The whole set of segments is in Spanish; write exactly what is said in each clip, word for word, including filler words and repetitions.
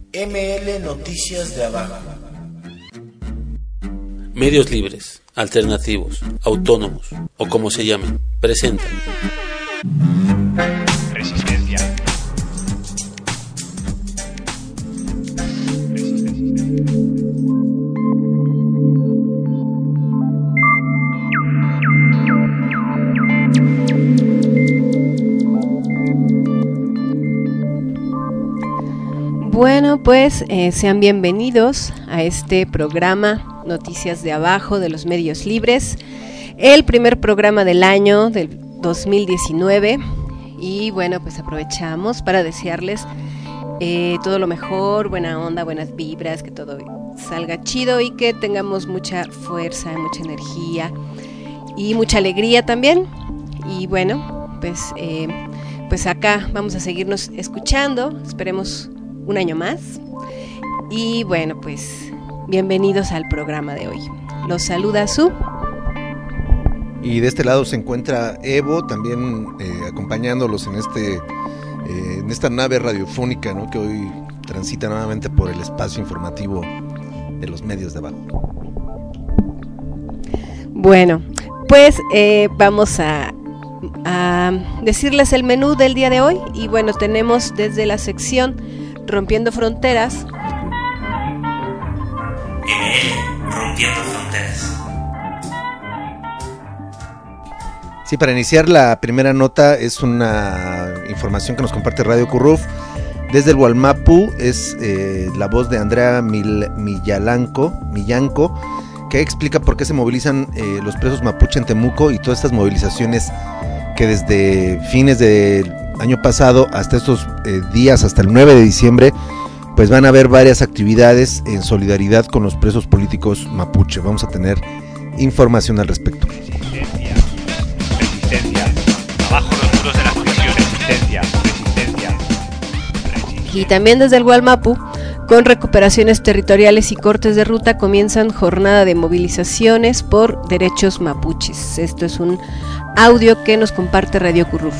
M L Noticias de Abajo. Medios libres, alternativos, autónomos o como se llamen, presentan Resistencia. Bueno, pues eh, sean bienvenidos a este programa Noticias de Abajo de los Medios Libres, el primer programa del año del dos mil diecinueve, y bueno, pues aprovechamos para desearles eh, todo lo mejor, buena onda, buenas vibras, que todo salga chido y que tengamos mucha fuerza, mucha energía y mucha alegría también. Y bueno, pues, eh, pues acá vamos a seguirnos escuchando, esperemos un año más. Y bueno, pues bienvenidos al programa de hoy. Los saluda Su. Y de este lado se encuentra Evo, también eh, acompañándolos en este eh, en esta nave radiofónica, ¿no?, que hoy transita nuevamente por el espacio informativo de los medios de abajo. Bueno, pues eh, vamos a, a decirles el menú del día de hoy. Y bueno, tenemos desde la sección Rompiendo Fronteras. M L Rompiendo Fronteras. Sí, para iniciar la primera nota es una información que nos comparte Radio Curruf. Desde el Gualmapu es eh, la voz de Andrea Mil, Millalanco, Millanco, que explica por qué se movilizan eh, los presos mapuche en Temuco y todas estas movilizaciones que desde fines del año pasado hasta estos eh, días, hasta el nueve de diciembre, pues van a haber varias actividades en solidaridad con los presos políticos mapuche. Vamos a tener información al respecto. Resistencia. Resistencia. Abajo los muros de las prisiones. Resistencia. Resistencia. Resistencia. Y también desde el Gualmapu, con recuperaciones territoriales y cortes de ruta, comienzan jornada de movilizaciones por derechos mapuches. Esto es un audio que nos comparte Radio Curruf.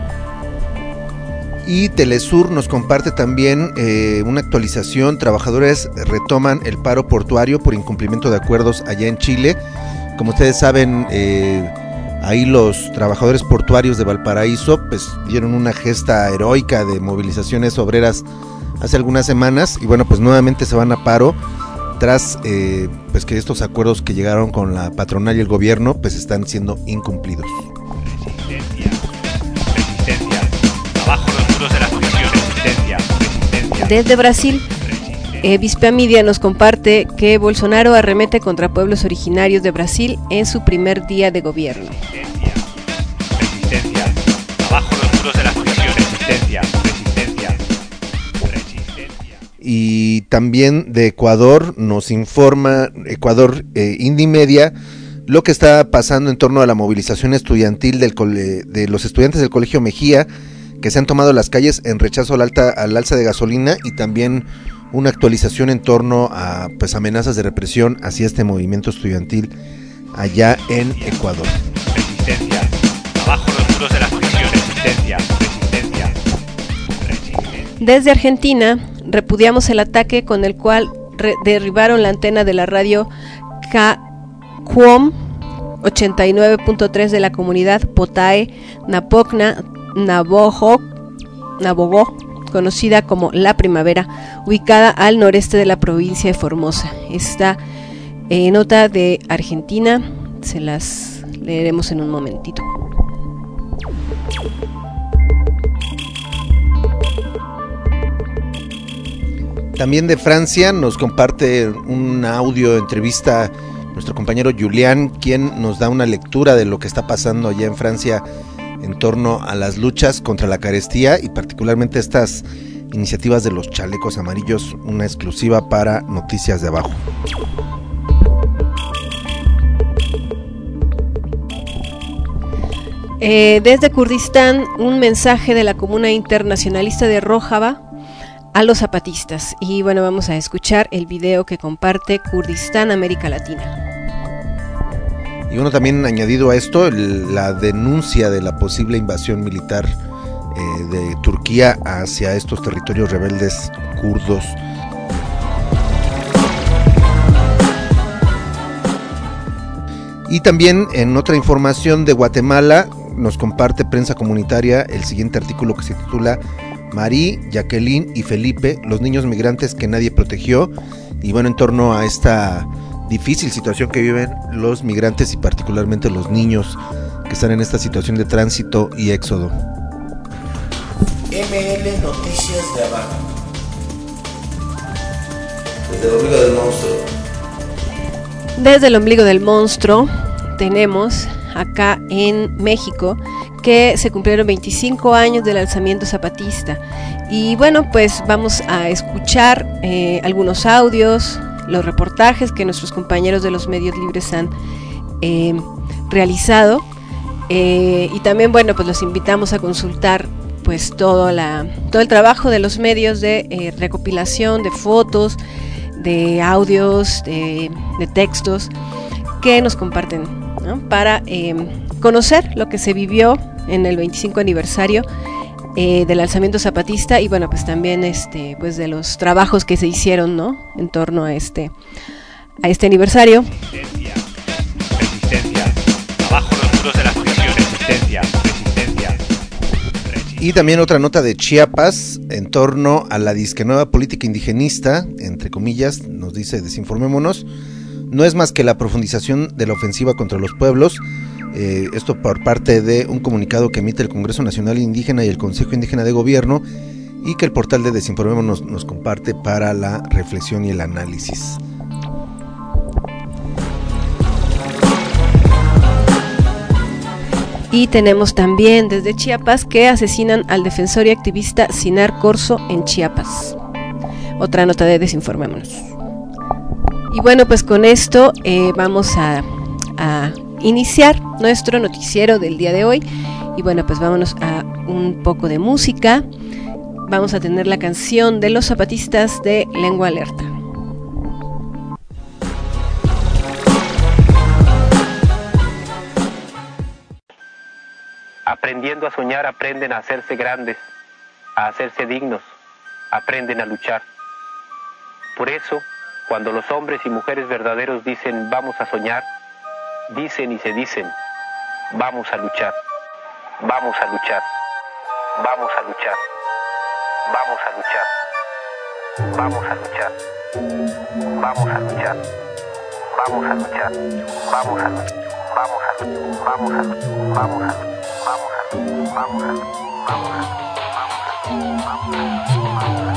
Y Telesur nos comparte también eh, una actualización. Trabajadores retoman el paro portuario por incumplimiento de acuerdos allá en Chile. Como ustedes saben, eh, ahí los trabajadores portuarios de Valparaíso pues dieron una gesta heroica de movilizaciones obreras hace algunas semanas, y bueno, pues nuevamente se van a paro tras eh, pues que estos acuerdos que llegaron con la patronal y el gobierno pues están siendo incumplidos. Resistencia. Resistencia. Abajo los muros de las prisiones. Resistencia. Resistencia. Desde Brasil, eh, Vispea Media nos comparte que Bolsonaro arremete contra pueblos originarios de Brasil en su primer día de gobierno. Resistencia. Resistencia. Abajo los muros de las prisiones. Resistencia. Resistencia. Resistencia. Y también de Ecuador nos informa Ecuador eh, Indymedia lo que está pasando en torno a la movilización estudiantil del cole, de los estudiantes del Colegio Mejía, que se han tomado las calles en rechazo al, alta, al alza de gasolina, y también una actualización en torno a pues amenazas de represión hacia este movimiento estudiantil allá en Ecuador. Resistencia. Abajo los muros de las prisiones. Resistencia. Resistencia. Resistencia. Desde Argentina, repudiamos el ataque con el cual re- derribaron la antena de la radio K C U O M ochenta y nueve punto tres de la comunidad Potae Napocna Navojo, Nabogó, conocida como La Primavera, ubicada al noreste de la provincia de Formosa. Esta eh, nota de Argentina se las leeremos en un momentito. También de Francia nos comparte un audio entrevista nuestro compañero Julián, quien nos da una lectura de lo que está pasando allá en Francia en torno a las luchas contra la carestía y particularmente estas iniciativas de los chalecos amarillos, una exclusiva para Noticias de Abajo. Eh, desde Kurdistán, un mensaje de la Comuna Internacionalista de Rojava a los zapatistas. Y bueno, vamos a escuchar el video que comparte Kurdistán América Latina. Y uno también añadido a esto, el, la denuncia de la posible invasión militar eh, de Turquía hacia estos territorios rebeldes kurdos Y también en otra información de Guatemala nos comparte Prensa Comunitaria el siguiente artículo que se titula Marí, Jacqueline y Felipe, los niños migrantes que nadie protegió. Y bueno, en torno a esta difícil situación que viven los migrantes y particularmente los niños que están en esta situación de tránsito y éxodo. M L Noticias de Abajo. Desde el ombligo del monstruo. Desde el ombligo del monstruo tenemos acá en México que se cumplieron veinticinco años del alzamiento zapatista. Y bueno, pues vamos a escuchar eh, algunos audios, los reportajes que nuestros compañeros de los medios libres han eh, realizado. Eh, y también, bueno, pues los invitamos a consultar pues todo, la, todo el trabajo de los medios de eh, recopilación de fotos, de audios, de, de textos que nos comparten, ¿no? Para eh, conocer lo que se vivió en el veinticinco aniversario eh, del alzamiento zapatista y bueno, pues también este, pues de los trabajos que se hicieron, ¿no? En torno a este, a este aniversario. Resistencia, resistencia, abajo los muros de la prisión, resistencia, resistencia. Y también otra nota de Chiapas en torno a la disque nueva política indigenista, entre comillas, nos dice Desinformémonos, no es más que la profundización de la ofensiva contra los pueblos, eh, esto por parte de un comunicado que emite el Congreso Nacional Indígena y el Consejo Indígena de Gobierno y que el portal de Desinformémonos nos comparte para la reflexión y el análisis. Y tenemos también desde Chiapas que asesinan al defensor y activista Sinar Corzo en Chiapas. Otra nota de Desinformémonos. Y bueno, pues con esto eh, vamos a, a iniciar nuestro noticiero del día de hoy. Y bueno, pues vámonos a un poco de música. Vamos a tener la canción de los zapatistas de Lengua Alerta. Aprendiendo a soñar, aprenden a hacerse grandes, a hacerse dignos, aprenden a luchar. Por eso, cuando los hombres y mujeres verdaderos dicen vamos a soñar, dicen y se dicen vamos a luchar, vamos a luchar, vamos a luchar, vamos a luchar, vamos a luchar, vamos a luchar, vamos a luchar, vamos a luchar, vamos a luchar, vamos a luchar, vamos a luchar, vamos a luchar. Vamos a, vamos a, vamos a, vamos a, vamos a.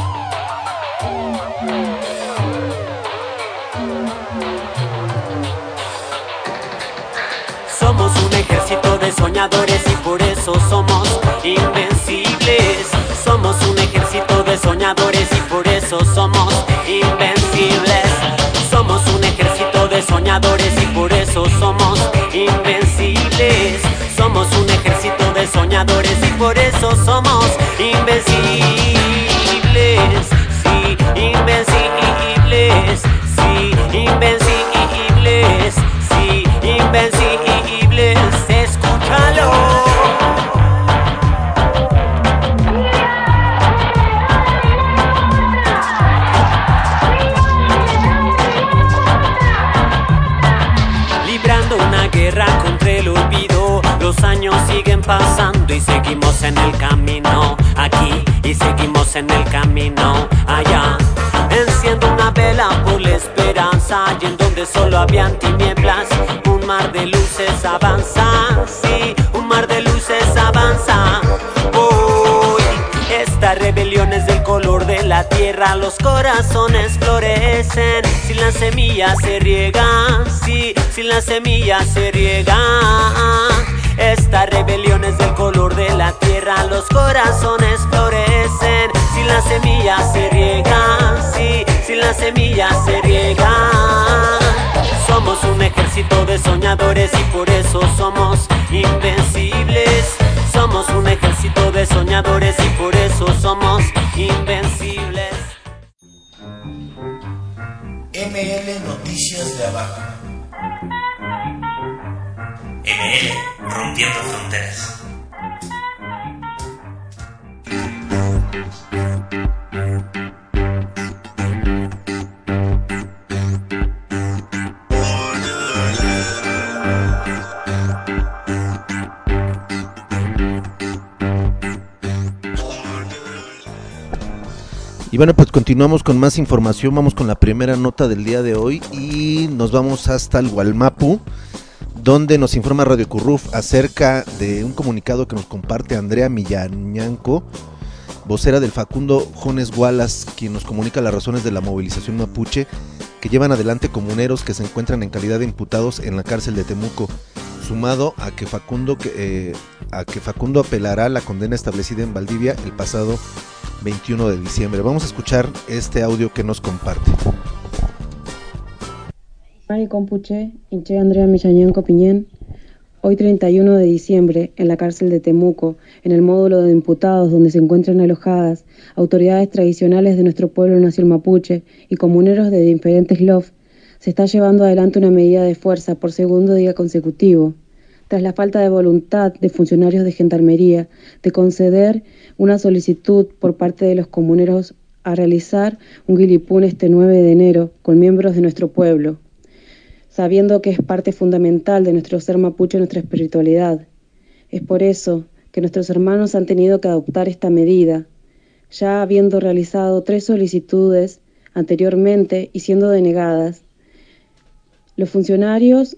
Somos un ejército de soñadores y por eso somos invencibles. Somos un ejército de soñadores y por eso somos invencibles. Somos un ejército de soñadores y por eso somos invencibles. Somos un ejército de soñadores y por eso somos invencibles. Sí, invencibles. Sí, invencibles. Sí, invencibles. Escúchalo. Librando una guerra contra el olvido. Los años siguen pasando y seguimos en el camino aquí y seguimos en el camino allá. Enciendo una vela por la esperanza y en donde solo habían tinieblas un mar de luces avanza, sí, un mar de luces avanza. Hoy esta rebelión es del color de la tierra, los corazones florecen si la semilla se riega, sí, si la semilla se riega. Esta rebelión es del color de la tierra, los corazones florecen si la semilla se riega, sí, si la semilla se riega. Somos un ejército de soñadores y por eso somos invencibles. Somos un ejército de soñadores y por eso somos invencibles. M L Noticias de Abajo. M L Rompiendo Fronteras. Y bueno, pues continuamos con más información, vamos con la primera nota del día de hoy y nos vamos hasta el Gualmapu, donde nos informa Radio Curruf acerca de un comunicado que nos comparte Andrea Millañanco, vocera del Facundo Jones Wallace, quien nos comunica las razones de la movilización mapuche que llevan adelante comuneros que se encuentran en calidad de imputados en la cárcel de Temuco, sumado a que Facundo, eh, a que Facundo apelará la condena establecida en Valdivia el pasado veintiuno de diciembre. Vamos a escuchar este audio que nos comparte. Mari Compuche, Inche Andrea Millañanco Piñén, hoy treinta y uno de diciembre, en la cárcel de Temuco, en el módulo de imputados donde se encuentran alojadas autoridades tradicionales de nuestro pueblo nación mapuche y comuneros de diferentes L O F, se está llevando adelante una medida de fuerza por segundo día consecutivo, tras la falta de voluntad de funcionarios de Gendarmería de conceder una solicitud por parte de los comuneros a realizar un guilipún este nueve de enero con miembros de nuestro pueblo, sabiendo que es parte fundamental de nuestro ser mapuche y nuestra espiritualidad. Es por eso que nuestros hermanos han tenido que adoptar esta medida, ya habiendo realizado tres solicitudes anteriormente y siendo denegadas. Los funcionarios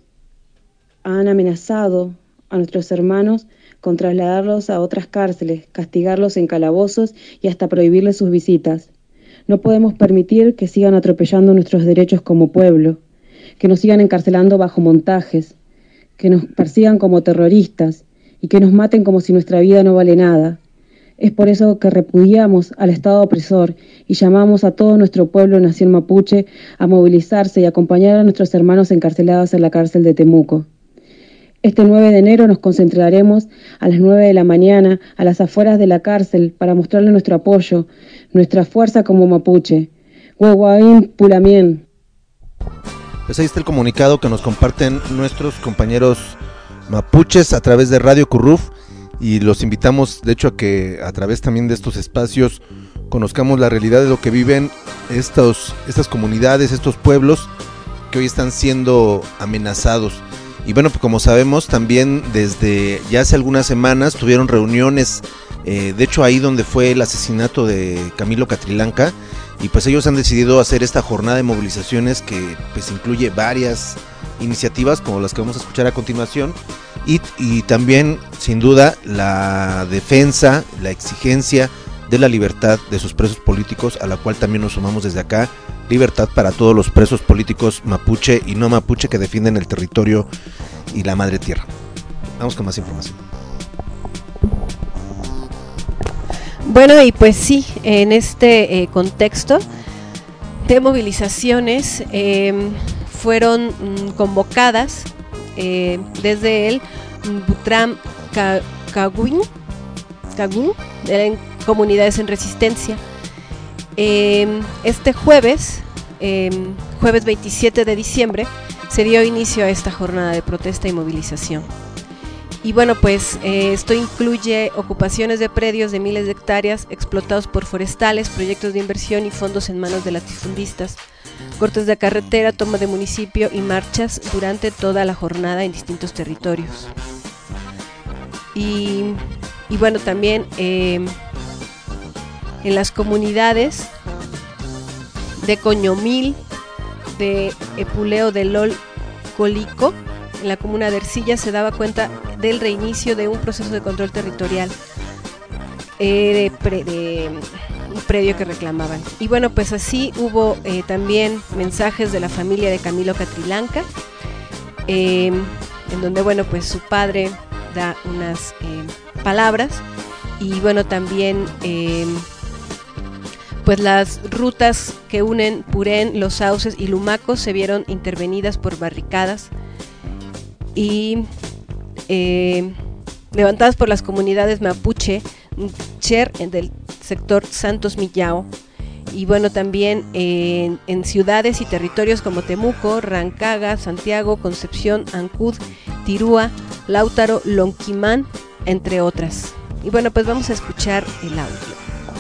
han amenazado a nuestros hermanos con trasladarlos a otras cárceles, castigarlos en calabozos y hasta prohibirles sus visitas. No podemos permitir que sigan atropellando nuestros derechos como pueblo, que nos sigan encarcelando bajo montajes, que nos persigan como terroristas y que nos maten como si nuestra vida no vale nada. Es por eso que repudiamos al Estado opresor y llamamos a todo nuestro pueblo nación mapuche a movilizarse y acompañar a nuestros hermanos encarcelados en la cárcel de Temuco. Este nueve de enero nos concentraremos a las nueve de la mañana a las afueras de la cárcel para mostrarle nuestro apoyo, nuestra fuerza como mapuche. Huehuaín Pulamien. Pues ahí está el comunicado que nos comparten nuestros compañeros mapuches a través de Radio Curruf y los invitamos de hecho a que a través también de estos espacios conozcamos la realidad de lo que viven estos, estas comunidades, estos pueblos que hoy están siendo amenazados. Y bueno, pues como sabemos también desde ya hace algunas semanas tuvieron reuniones, eh, de hecho ahí donde fue el asesinato de Camilo Catrillanca, y pues ellos han decidido hacer esta jornada de movilizaciones que pues incluye varias iniciativas como las que vamos a escuchar a continuación y, y también sin duda la defensa, la exigencia de la libertad de sus presos políticos, a la cual también nos sumamos desde acá. Libertad para todos los presos políticos mapuche y no mapuche que defienden el territorio y la madre tierra. Vamos con más información. Bueno, y pues sí, en este eh, contexto de movilizaciones eh, fueron mm, convocadas eh, desde el Butram Caguín, Caguín, de comunidades en resistencia. Eh, este jueves, eh, jueves veintisiete de diciembre, se dio inicio a esta jornada de protesta y movilización. Y bueno, pues eh, esto incluye ocupaciones de predios de miles de hectáreas explotados por forestales, proyectos de inversión y fondos en manos de latifundistas, cortes de carretera, toma de municipio y marchas durante toda la jornada en distintos territorios. Y, y bueno, también eh, en las comunidades de Coñomil, de Epuleo de Lol Colico, en la comuna de Ercilla, se daba cuenta del reinicio de un proceso de control territorial eh, de, pre, de un predio que reclamaban. Y bueno, pues así hubo eh, también mensajes de la familia de Camilo Catrillanca, eh, en donde bueno, pues su padre da unas eh, palabras y bueno, también eh, pues las rutas que unen Purén, Los Sauces y Lumaco se vieron intervenidas por barricadas y eh, levantadas por las comunidades mapuche, Cher del sector Santos Millao, y bueno, también eh, en, en ciudades y territorios como Temuco, Rancaga, Santiago, Concepción, Ancud, Tirúa, Lautaro, Lonquimán, entre otras. Y bueno, pues vamos a escuchar el audio.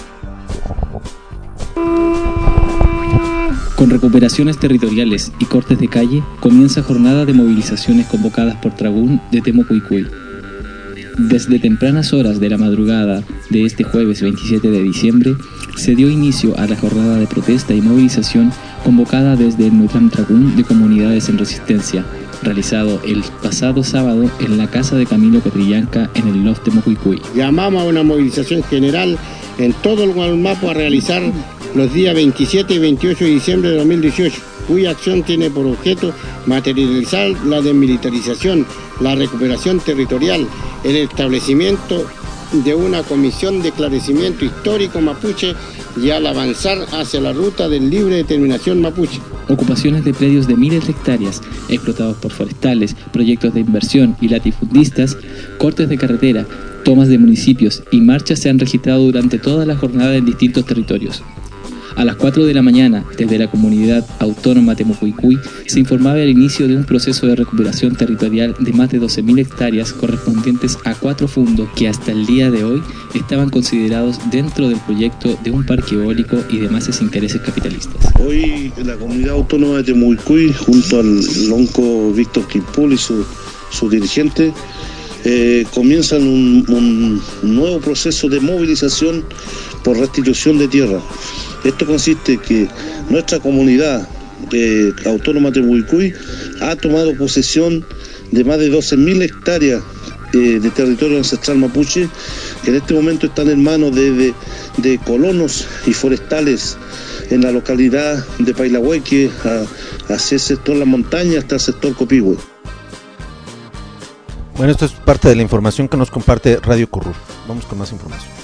Con recuperaciones territoriales y cortes de calle, comienza jornada de movilizaciones convocadas por Tragún de Temuco y Cuy. Desde tempranas horas de la madrugada de este jueves veintisiete de diciembre, se dio inicio a la jornada de protesta y movilización convocada desde el Nutram Tragún de Comunidades en Resistencia, realizado el pasado sábado en la casa de Camilo Catrillanca en el loft de Mocuicuy. Llamamos a una movilización general en todo el Gualmapu a realizar los días veintisiete y veintiocho de diciembre de dos mil dieciocho, cuya acción tiene por objeto materializar la desmilitarización, la recuperación territorial, el establecimiento de una comisión de esclarecimiento histórico mapuche y al avanzar hacia la ruta de libre determinación mapuche. Ocupaciones de predios de miles de hectáreas, explotados por forestales, proyectos de inversión y latifundistas, cortes de carretera, tomas de municipios y marchas se han registrado durante toda la jornada en distintos territorios. A las cuatro de la mañana, desde la comunidad autónoma de Mocuicuy, se informaba el inicio de un proceso de recuperación territorial de más de doce mil hectáreas correspondientes a cuatro fundos que hasta el día de hoy estaban considerados dentro del proyecto de un parque eólico y demás intereses capitalistas. Hoy la comunidad autónoma de Temucuy, junto al lonco Víctor Quimpul y su, su dirigente, eh, comienzan un, un nuevo proceso de movilización por restitución de tierra. Esto consiste en que nuestra comunidad eh, autónoma de Temucuy ha tomado posesión de más de doce mil hectáreas eh, de territorio ancestral mapuche, que en este momento están en manos de, de, de colonos y forestales en la localidad de Pailahueque, a, hacia el sector de la montaña hasta el sector Copihue. Bueno, esto es parte de la información que nos comparte Radio Curruf. Vamos con más información.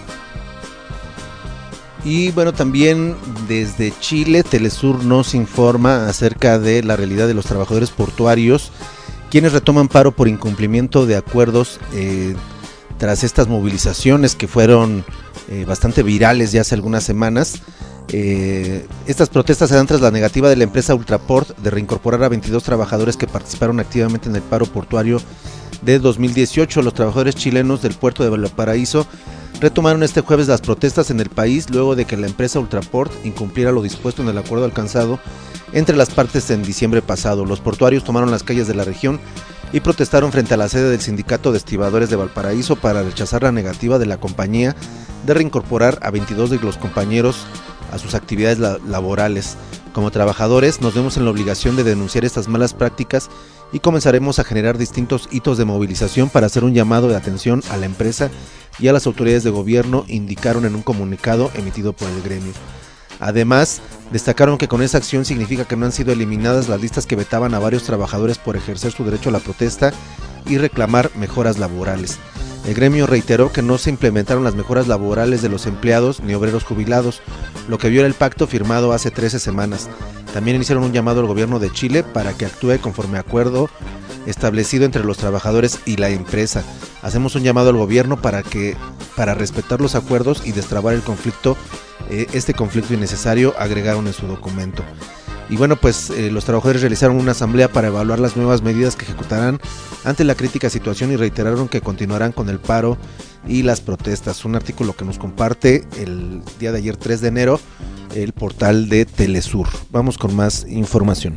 Y bueno, también desde Chile, Telesur nos informa acerca de la realidad de los trabajadores portuarios, quienes retoman paro por incumplimiento de acuerdos eh, tras estas movilizaciones que fueron eh, bastante virales ya hace algunas semanas. Eh, estas protestas se dan tras la negativa de la empresa Ultraport de reincorporar a veintidós trabajadores que participaron activamente en el paro portuario de dos mil dieciocho. Los trabajadores chilenos del puerto de Valparaíso retomaron este jueves las protestas en el país luego de que la empresa Ultraport incumpliera lo dispuesto en el acuerdo alcanzado entre las partes en diciembre pasado. Los portuarios tomaron las calles de la región y protestaron frente a la sede del Sindicato de Estibadores de Valparaíso para rechazar la negativa de la compañía de reincorporar a veintidós de los compañeros a sus actividades la- laborales. Como trabajadores nos vemos en la obligación de denunciar estas malas prácticas y comenzaremos a generar distintos hitos de movilización para hacer un llamado de atención a la empresa y a las autoridades de gobierno, indicaron en un comunicado emitido por el gremio. Además, destacaron que con esa acción significa que no han sido eliminadas las listas que vetaban a varios trabajadores por ejercer su derecho a la protesta y reclamar mejoras laborales. El gremio reiteró que no se implementaron las mejoras laborales de los empleados ni obreros jubilados, lo que viola el pacto firmado hace trece semanas. También hicieron un llamado al gobierno de Chile para que actúe conforme acuerdo establecido entre los trabajadores y la empresa. Hacemos un llamado al gobierno para que para respetar los acuerdos y destrabar el conflicto, eh, este conflicto innecesario, agregaron en su documento. Y bueno, pues eh, los trabajadores realizaron una asamblea para evaluar las nuevas medidas que ejecutarán ante la crítica situación y reiteraron que continuarán con el paro y las protestas. Un artículo que nos comparte el día de ayer, tres de enero, el portal de Telesur. Vamos con más información.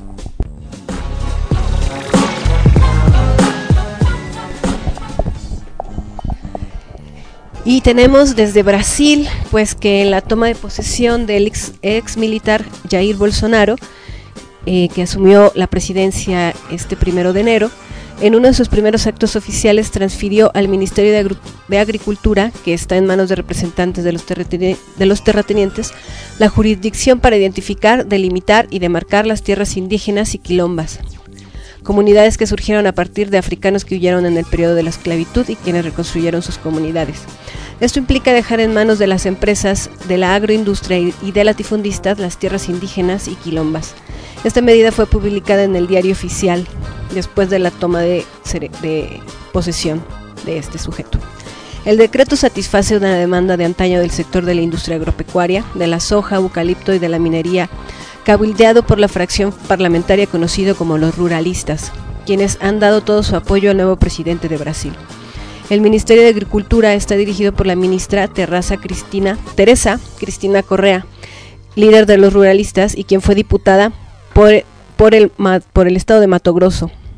Y tenemos desde Brasil, pues que en la toma de posesión del ex, ex militar Jair Bolsonaro, eh, que asumió la presidencia este primero de enero, en uno de sus primeros actos oficiales transfirió al Ministerio de, Agru- de Agricultura, que está en manos de representantes de los, terrateni- de los terratenientes, la jurisdicción para identificar, delimitar y demarcar las tierras indígenas y quilombas, comunidades que surgieron a partir de africanos que huyeron en el periodo de la esclavitud y quienes reconstruyeron sus comunidades. Esto implica dejar en manos de las empresas de la agroindustria y de latifundistas las tierras indígenas y quilombas. Esta medida fue publicada en el Diario Oficial después de la toma de, de posesión de este sujeto. El decreto satisface una demanda de antaño del sector de la industria agropecuaria, de la soja, eucalipto y de la minería, cabildeado por la fracción parlamentaria conocido como los ruralistas, quienes han dado todo su apoyo al nuevo presidente de Brasil. El Ministerio de Agricultura está dirigido por la ministra Teresa Cristina, Teresa Cristina Correa, líder de los ruralistas y quien fue diputada por, por, el, por el estado de Mato Grosso.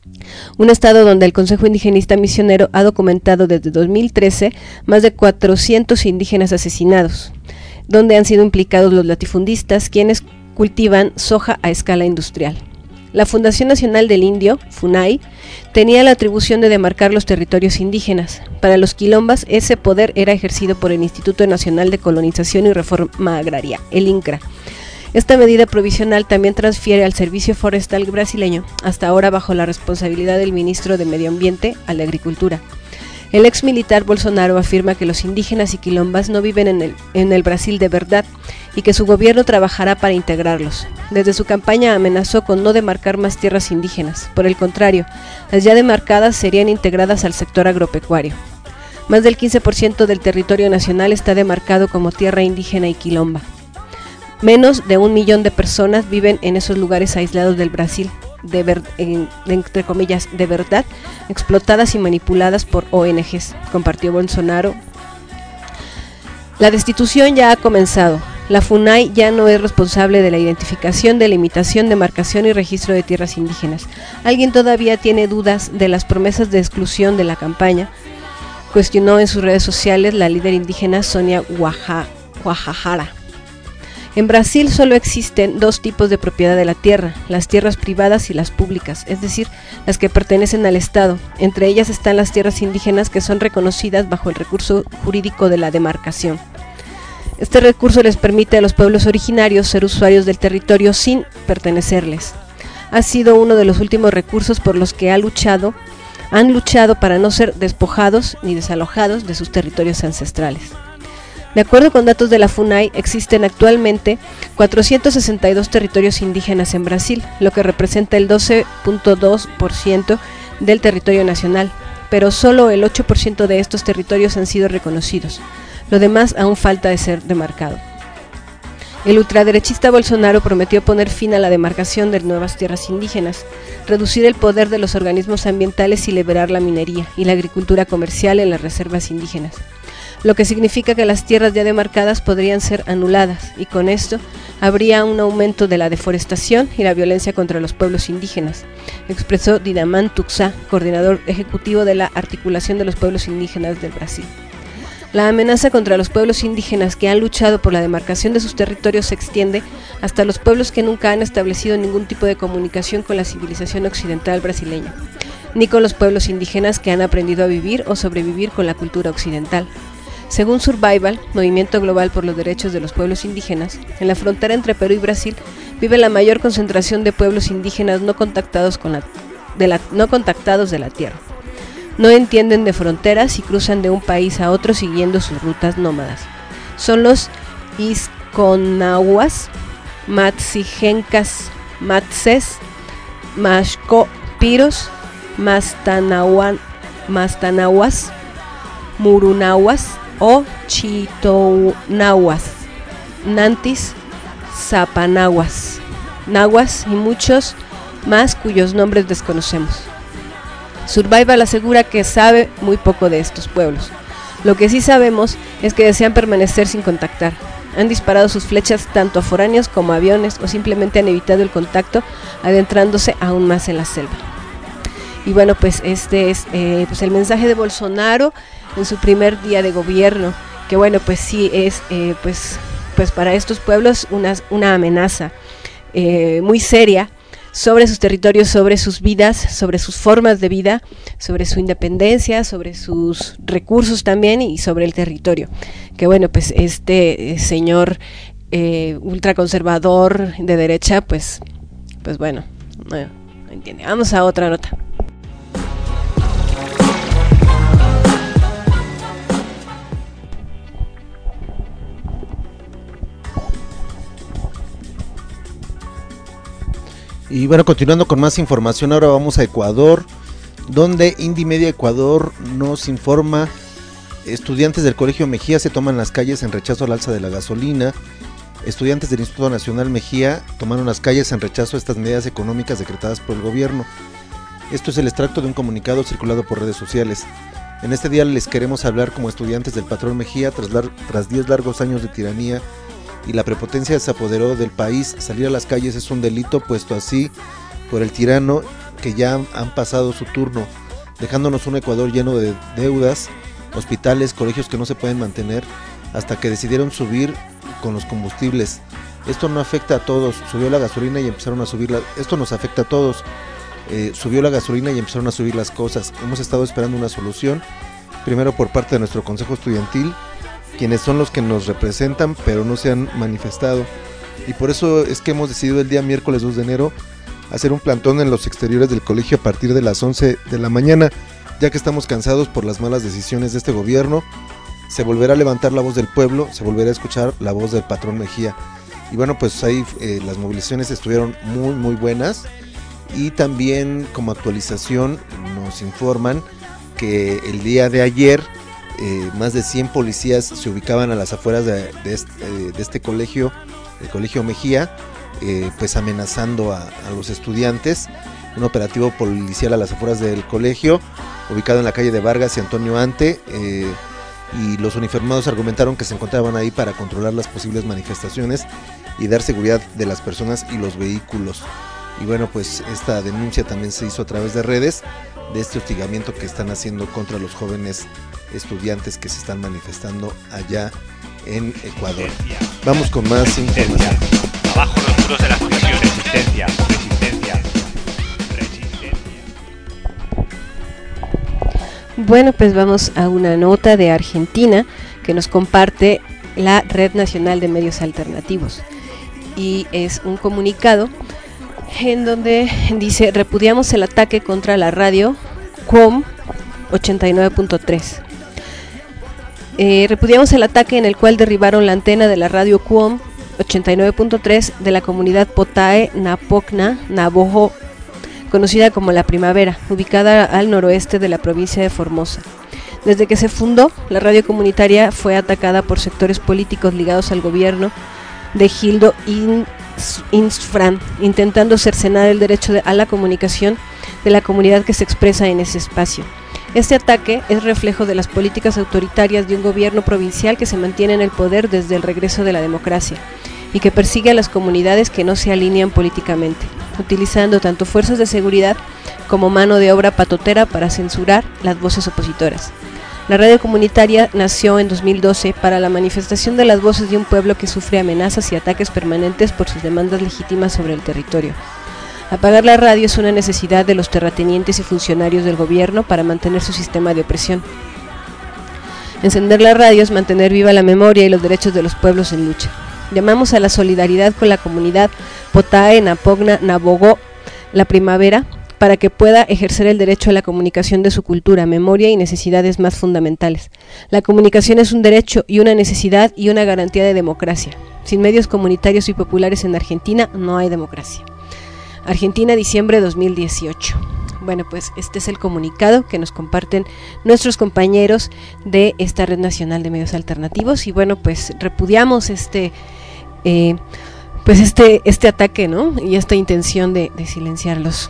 Un estado donde el Consejo Indigenista Misionero ha documentado desde dos mil trece más de cuatrocientos indígenas asesinados, donde han sido implicados los latifundistas, quienes cultivan soja a escala industrial. La Fundación Nacional del Indio, FUNAI, tenía la atribución de demarcar los territorios indígenas. Para los quilombas, ese poder era ejercido por el Instituto Nacional de Colonización y Reforma Agraria, el INCRA. Esta medida provisional también transfiere al Servicio Forestal brasileño, hasta ahora bajo la responsabilidad del Ministro de Medio Ambiente, a la Agricultura. El ex militar Bolsonaro afirma que los indígenas y quilombas no viven en el, en el Brasil de verdad y que su gobierno trabajará para integrarlos. Desde su campaña amenazó con no demarcar más tierras indígenas. Por el contrario, las ya demarcadas serían integradas al sector agropecuario. Más del quince por ciento del territorio nacional está demarcado como tierra indígena y quilomba. Menos de un millón de personas viven en esos lugares aislados del Brasil, de ver, en, entre comillas, de verdad, explotadas y manipuladas por O N Ges, compartió Bolsonaro. La destitución ya ha comenzado. La FUNAI ya no es responsable de la identificación, delimitación, demarcación y registro de tierras indígenas. ¿Alguien todavía tiene dudas de las promesas de exclusión de la campaña?, cuestionó en sus redes sociales la líder indígena Sonia Guajajara. En Brasil solo existen dos tipos de propiedad de la tierra, las tierras privadas y las públicas, es decir, las que pertenecen al Estado. Entre ellas están las tierras indígenas, que son reconocidas bajo el recurso jurídico de la demarcación. Este recurso les permite a los pueblos originarios ser usuarios del territorio sin pertenecerles. Ha sido uno de los últimos recursos por los que ha luchado, han luchado para no ser despojados ni desalojados de sus territorios ancestrales. De acuerdo con datos de la FUNAI, existen actualmente cuatrocientos sesenta y dos territorios indígenas en Brasil, lo que representa el doce punto dos por ciento del territorio nacional, pero solo el ocho por ciento de estos territorios han sido reconocidos. Lo demás aún falta de ser demarcado. El ultraderechista Bolsonaro prometió poner fin a la demarcación de nuevas tierras indígenas, reducir el poder de los organismos ambientales y liberar la minería y la agricultura comercial en las reservas indígenas, lo que significa que las tierras ya demarcadas podrían ser anuladas, y con esto habría un aumento de la deforestación y la violencia contra los pueblos indígenas, expresó Didamán Tuxá, coordinador ejecutivo de la Articulación de los Pueblos Indígenas del Brasil. La amenaza contra los pueblos indígenas que han luchado por la demarcación de sus territorios se extiende hasta los pueblos que nunca han establecido ningún tipo de comunicación con la civilización occidental brasileña, ni con los pueblos indígenas que han aprendido a vivir o sobrevivir con la cultura occidental. Según Survival, Movimiento Global por los Derechos de los Pueblos Indígenas, en la frontera entre Perú y Brasil vive la mayor concentración de pueblos indígenas no contactados, con la, de la, no contactados de la tierra. No entienden de fronteras y cruzan de un país a otro siguiendo sus rutas nómadas. Son los Isconahuas, Matzigencas, Matses, Maxcopiros, Mastanahuan, Mastanahuas, Murunahuas o Chitonahuas, Nantis, Zapanahuas, Nahuas y muchos más cuyos nombres desconocemos. Survival asegura que sabe muy poco de estos pueblos. Lo que sí sabemos es que desean permanecer sin contactar. Han disparado sus flechas tanto a foráneos como a aviones, o simplemente han evitado el contacto, adentrándose aún más en la selva. Y bueno, pues este es eh, pues el mensaje de Bolsonaro en su primer día de gobierno, que bueno, pues sí es eh, pues, pues para estos pueblos una, una amenaza eh, muy seria sobre sus territorios, sobre sus vidas, sobre sus formas de vida, sobre su independencia, sobre sus recursos también y sobre el territorio. Que bueno, pues este eh, señor eh, ultraconservador de derecha, pues, pues bueno, no, no entiende. Vamos a otra nota. Y bueno, continuando con más información, ahora vamos a Ecuador, donde Indymedia Ecuador nos informa: estudiantes del Colegio Mejía se toman las calles en rechazo al alza de la gasolina. Estudiantes del Instituto Nacional Mejía tomaron las calles en rechazo a estas medidas económicas decretadas por el gobierno. Esto es el extracto de un comunicado circulado por redes sociales. En este día les queremos hablar como estudiantes del patrón Mejía tras, lar- tras diez largos años de tiranía y la prepotencia se apoderó del país. Salir a las calles es un delito, puesto así por el tirano que ya han pasado su turno, dejándonos un Ecuador lleno de deudas, hospitales, colegios que no se pueden mantener, hasta que decidieron subir con los combustibles. Esto no afecta a todos, subió la gasolina y empezaron a subir la, esto nos afecta a todos, eh, subió la gasolina y empezaron a subir las cosas. Hemos estado esperando una solución, primero por parte de nuestro Consejo Estudiantil, quienes son los que nos representan, pero no se han manifestado, y por eso es que hemos decidido el día miércoles dos de enero hacer un plantón en los exteriores del colegio a partir de las once de la mañana, ya que estamos cansados por las malas decisiones de este gobierno. Se volverá a levantar la voz del pueblo, se volverá a escuchar la voz del patrón Mejía. Y bueno, pues ahí eh, las movilizaciones estuvieron muy muy buenas, y también como actualización nos informan que el día de ayer eh, más de cien policías se ubicaban a las afueras de, de, este, eh, de este colegio, el colegio Mejía, eh, pues amenazando a, a los estudiantes. Un operativo policial a las afueras del colegio, ubicado en la calle de Vargas y Antonio Ante, eh, y los uniformados argumentaron que se encontraban ahí para controlar las posibles manifestaciones y dar seguridad de las personas y los vehículos. Y bueno, pues esta denuncia también se hizo a través de redes, de este hostigamiento que están haciendo contra los jóvenes estudiantes que se están manifestando allá en Ecuador. Vamos con más información. Abajo los muros de la fundación. Resistencia, resistencia, resistencia. Bueno, pues vamos a una nota de Argentina que nos comparte la Red Nacional de Medios Alternativos, y es un comunicado en donde dice: repudiamos el ataque contra la radio C U O M ochenta y nueve punto tres. Eh, repudiamos el ataque en el cual derribaron la antena de la radio C U O M ochenta y nueve punto tres de la comunidad Potae Napocna Navojo, conocida como La Primavera, ubicada al noroeste de la provincia de Formosa. Desde que se fundó, la radio comunitaria fue atacada por sectores políticos ligados al gobierno de Gildo Insfran, intentando cercenar el derecho de, a la comunicación de la comunidad que se expresa en ese espacio. Este ataque es reflejo de las políticas autoritarias de un gobierno provincial que se mantiene en el poder desde el regreso de la democracia y que persigue a las comunidades que no se alinean políticamente, utilizando tanto fuerzas de seguridad como mano de obra patotera para censurar las voces opositoras. La radio comunitaria nació en dos mil doce para la manifestación de las voces de un pueblo que sufre amenazas y ataques permanentes por sus demandas legítimas sobre el territorio. Apagar la radio es una necesidad de los terratenientes y funcionarios del gobierno para mantener su sistema de opresión. Encender la radio es mantener viva la memoria y los derechos de los pueblos en lucha. Llamamos a la solidaridad con la comunidad Potae Napocna Navojo La Primavera para que pueda ejercer el derecho a la comunicación de su cultura, memoria y necesidades más fundamentales. La comunicación es un derecho y una necesidad y una garantía de democracia. Sin medios comunitarios y populares en Argentina no hay democracia. Argentina, diciembre de dos mil dieciocho. Bueno, pues este es el comunicado que nos comparten nuestros compañeros de esta Red Nacional de Medios Alternativos, y bueno, pues repudiamos este eh, pues este este ataque, ¿no? Y esta intención de, de silenciarlos.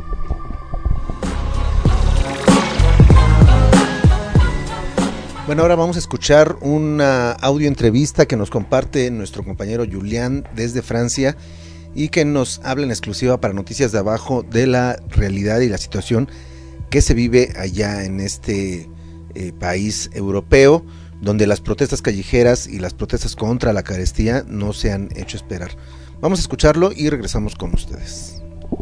Bueno, ahora vamos a escuchar una audio entrevista que nos comparte nuestro compañero Julián desde Francia, y que nos habla en exclusiva para Noticias de Abajo de la realidad y la situación que se vive allá en este eh, país europeo, donde las protestas callejeras y las protestas contra la carestía no se han hecho esperar. Vamos a escucharlo y regresamos con ustedes.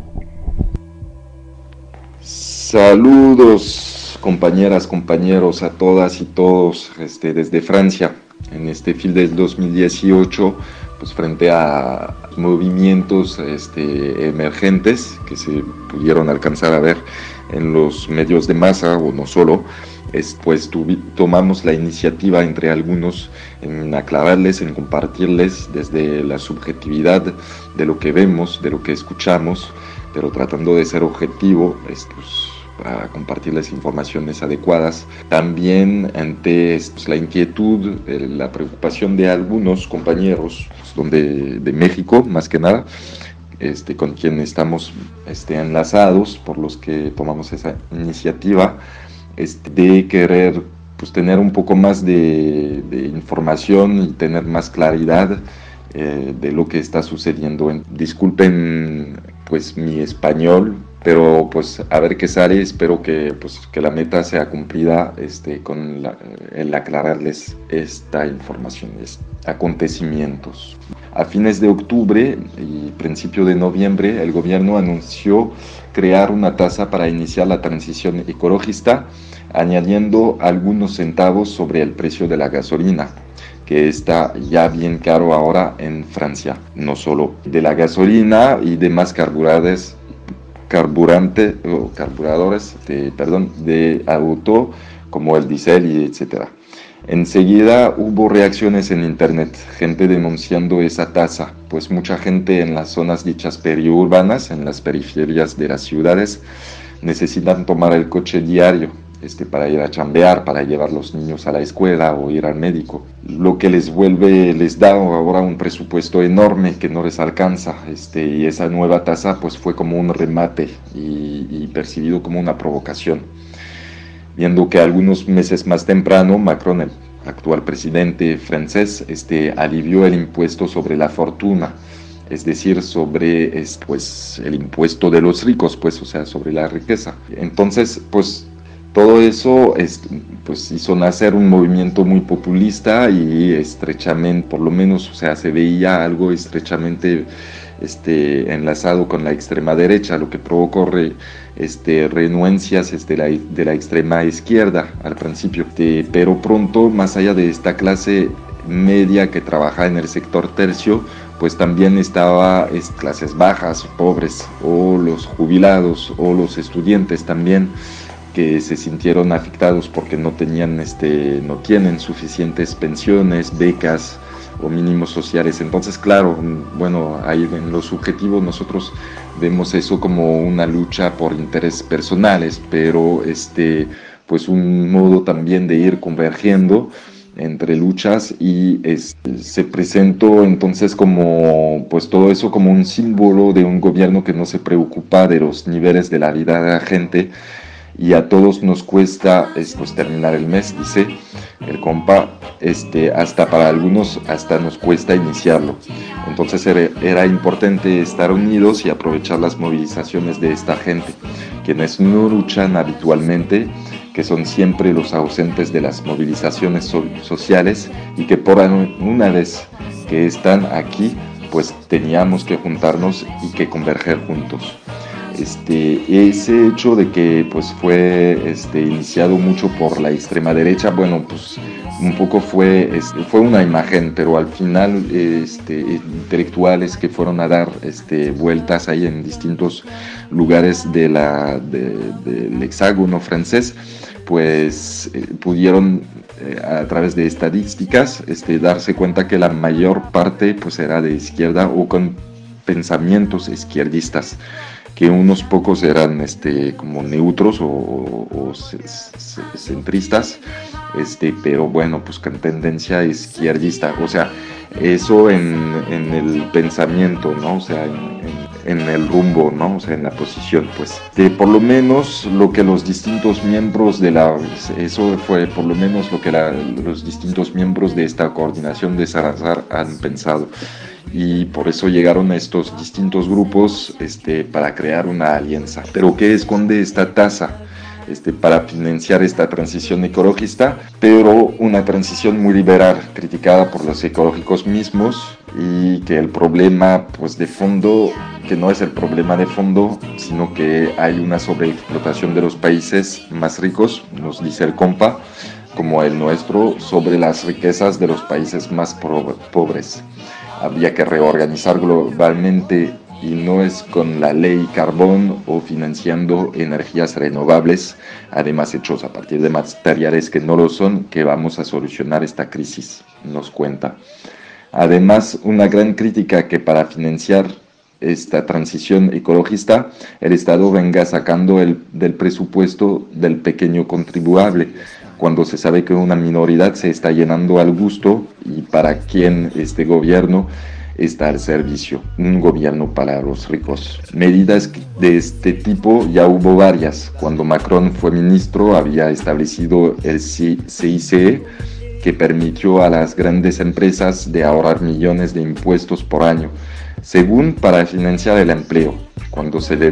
Saludos, compañeras, compañeros, a todas y todos este, desde Francia, en este fin del dos mil dieciocho, pues frente a movimientos este, emergentes que se pudieron alcanzar a ver en los medios de masa, o no solo, es, pues tuvi, tomamos la iniciativa entre algunos en aclararles, en compartirles desde la subjetividad de lo que vemos, de lo que escuchamos, pero tratando de ser objetivo, es, pues, para compartirles informaciones adecuadas. También ante pues, la inquietud, eh, la preocupación de algunos compañeros donde, de México, más que nada, este, con quien estamos este, enlazados, por los que tomamos esa iniciativa este, de querer pues, tener un poco más de, de información y tener más claridad eh, de lo que está sucediendo. Disculpen pues mi español, pero pues a ver qué sale. Espero que, pues, que la meta sea cumplida este, con la, el aclararles esta información, estos acontecimientos. A fines de octubre y principio de noviembre, el gobierno anunció crear una tasa para iniciar la transición ecologista, añadiendo algunos centavos sobre el precio de la gasolina, que está ya bien caro ahora en Francia. No solo de la gasolina y demás carburadores, carburante, o carburadores de, perdón, de auto, como el diésel y etcétera. Enseguida hubo reacciones en internet, gente denunciando esa tasa, pues mucha gente en las zonas dichas periurbanas, en las periferias de las ciudades, necesitan tomar el coche diario este, para ir a chambear, para llevar los niños a la escuela o ir al médico, lo que les vuelve, les da ahora un presupuesto enorme que no les alcanza, este, y esa nueva tasa pues fue como un remate y, y percibido como una provocación. Viendo que algunos meses más temprano, Macron, el actual presidente francés, este, alivió el impuesto sobre la fortuna, es decir, sobre es, pues, el impuesto de los ricos, pues, o sea, sobre la riqueza. Entonces, pues, todo eso es, pues, hizo nacer un movimiento muy populista y estrechamente, por lo menos, o sea, se veía algo estrechamente este, enlazado con la extrema derecha, lo que provocó re, este, renuencias este, la, de la extrema izquierda al principio. Este, pero pronto, más allá de esta clase media que trabaja en el sector tercio, pues también estaba es, clases bajas, pobres, o los jubilados, o los estudiantes también, que se sintieron afectados porque no tenían, este, no tienen suficientes pensiones, becas o mínimos sociales. Entonces, claro, bueno, ahí en lo subjetivo nosotros vemos eso como una lucha por intereses personales, pero este, pues un modo también de ir convergiendo entre luchas y este, se presentó entonces como, pues todo eso como un símbolo de un gobierno que no se preocupa de los niveles de la vida de la gente. Y a todos nos cuesta pues, terminar el mes, dice el compa, este, hasta para algunos hasta nos cuesta iniciarlo. Entonces era, era importante estar unidos y aprovechar las movilizaciones de esta gente, quienes no luchan habitualmente, que son siempre los ausentes de las movilizaciones so- sociales y que por una vez que están aquí, pues teníamos que juntarnos y que converger juntos. Este, ese hecho de que pues fue este, iniciado mucho por la extrema derecha, bueno, pues un poco fue, este, fue una imagen, pero al final este, intelectuales que fueron a dar este, vueltas ahí en distintos lugares de la, de, del hexágono francés, pues eh, pudieron eh, a través de estadísticas este, darse cuenta que la mayor parte pues era de izquierda o con pensamientos izquierdistas, que unos pocos eran este, como neutros o, o, o centristas, este, pero bueno, pues con tendencia izquierdista, o sea, eso en, en el pensamiento, ¿no? O sea, en, en, en el rumbo, ¿no? O sea, en la posición, pues. De por lo menos lo que los distintos miembros de la, eso fue por lo menos lo que la, los distintos miembros de esta coordinación de Salazar han pensado. Y por eso llegaron a estos distintos grupos este, para crear una alianza. Pero ¿qué esconde esta tasa este, para financiar esta transición ecologista? Pero una transición muy liberal, criticada por los ecológicos mismos, y que el problema pues, de fondo, que no es el problema de fondo, sino que hay una sobreexplotación de los países más ricos, nos dice el compa, como el nuestro, sobre las riquezas de los países más pro- pobres. Habría que reorganizar globalmente y no es con la ley carbón o financiando energías renovables, además hechos a partir de materiales que no lo son, que vamos a solucionar esta crisis, nos cuenta. Además, una gran crítica que para financiar esta transición ecologista, el Estado venga sacando el, del presupuesto del pequeño contribuable, cuando se sabe que una minoría se está llenando al gusto y para quien este gobierno está al servicio, un gobierno para los ricos. Medidas de este tipo ya hubo varias. Cuando Macron fue ministro había establecido el C I C E, que permitió a las grandes empresas de ahorrar millones de impuestos por año, según para financiar el empleo. Cuando se le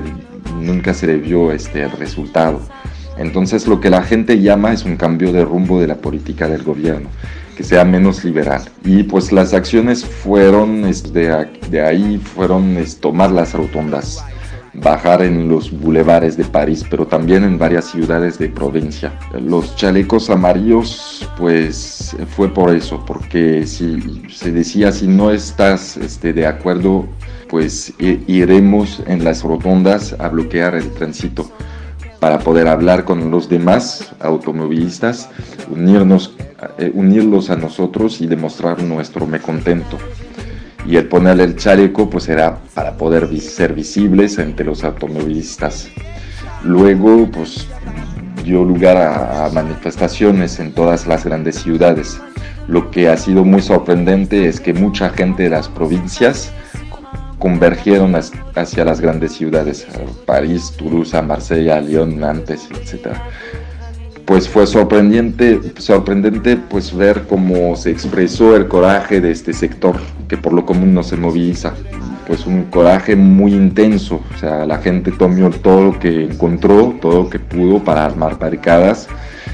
nunca se le vio este, el resultado. Entonces lo que la gente llama es un cambio de rumbo de la política del gobierno, que sea menos liberal. Y pues las acciones fueron, de, de ahí fueron es, tomar las rotondas, bajar en los bulevares de París, pero también en varias ciudades de provincia. Los chalecos amarillos, pues fue por eso, porque si se decía, si no estás este, de acuerdo, pues iremos en las rotondas a bloquear el tránsito para poder hablar con los demás automovilistas, unirnos, eh, unirlos a nosotros y demostrar nuestro descontento. Y el ponerle el chaleco pues era para poder ser visibles entre los automovilistas. Luego pues dio lugar a, a manifestaciones en todas las grandes ciudades. Lo que ha sido muy sorprendente es que mucha gente de las provincias convergieron hacia las grandes ciudades, París, Toulouse, Marsella, Lyon, Nantes, etcétera. Pues fue sorprendente, sorprendente pues ver cómo se expresó el coraje de este sector, que por lo común no se moviliza. Pues un coraje muy intenso, o sea, la gente tomó todo lo que encontró, todo lo que pudo para armar barricadas,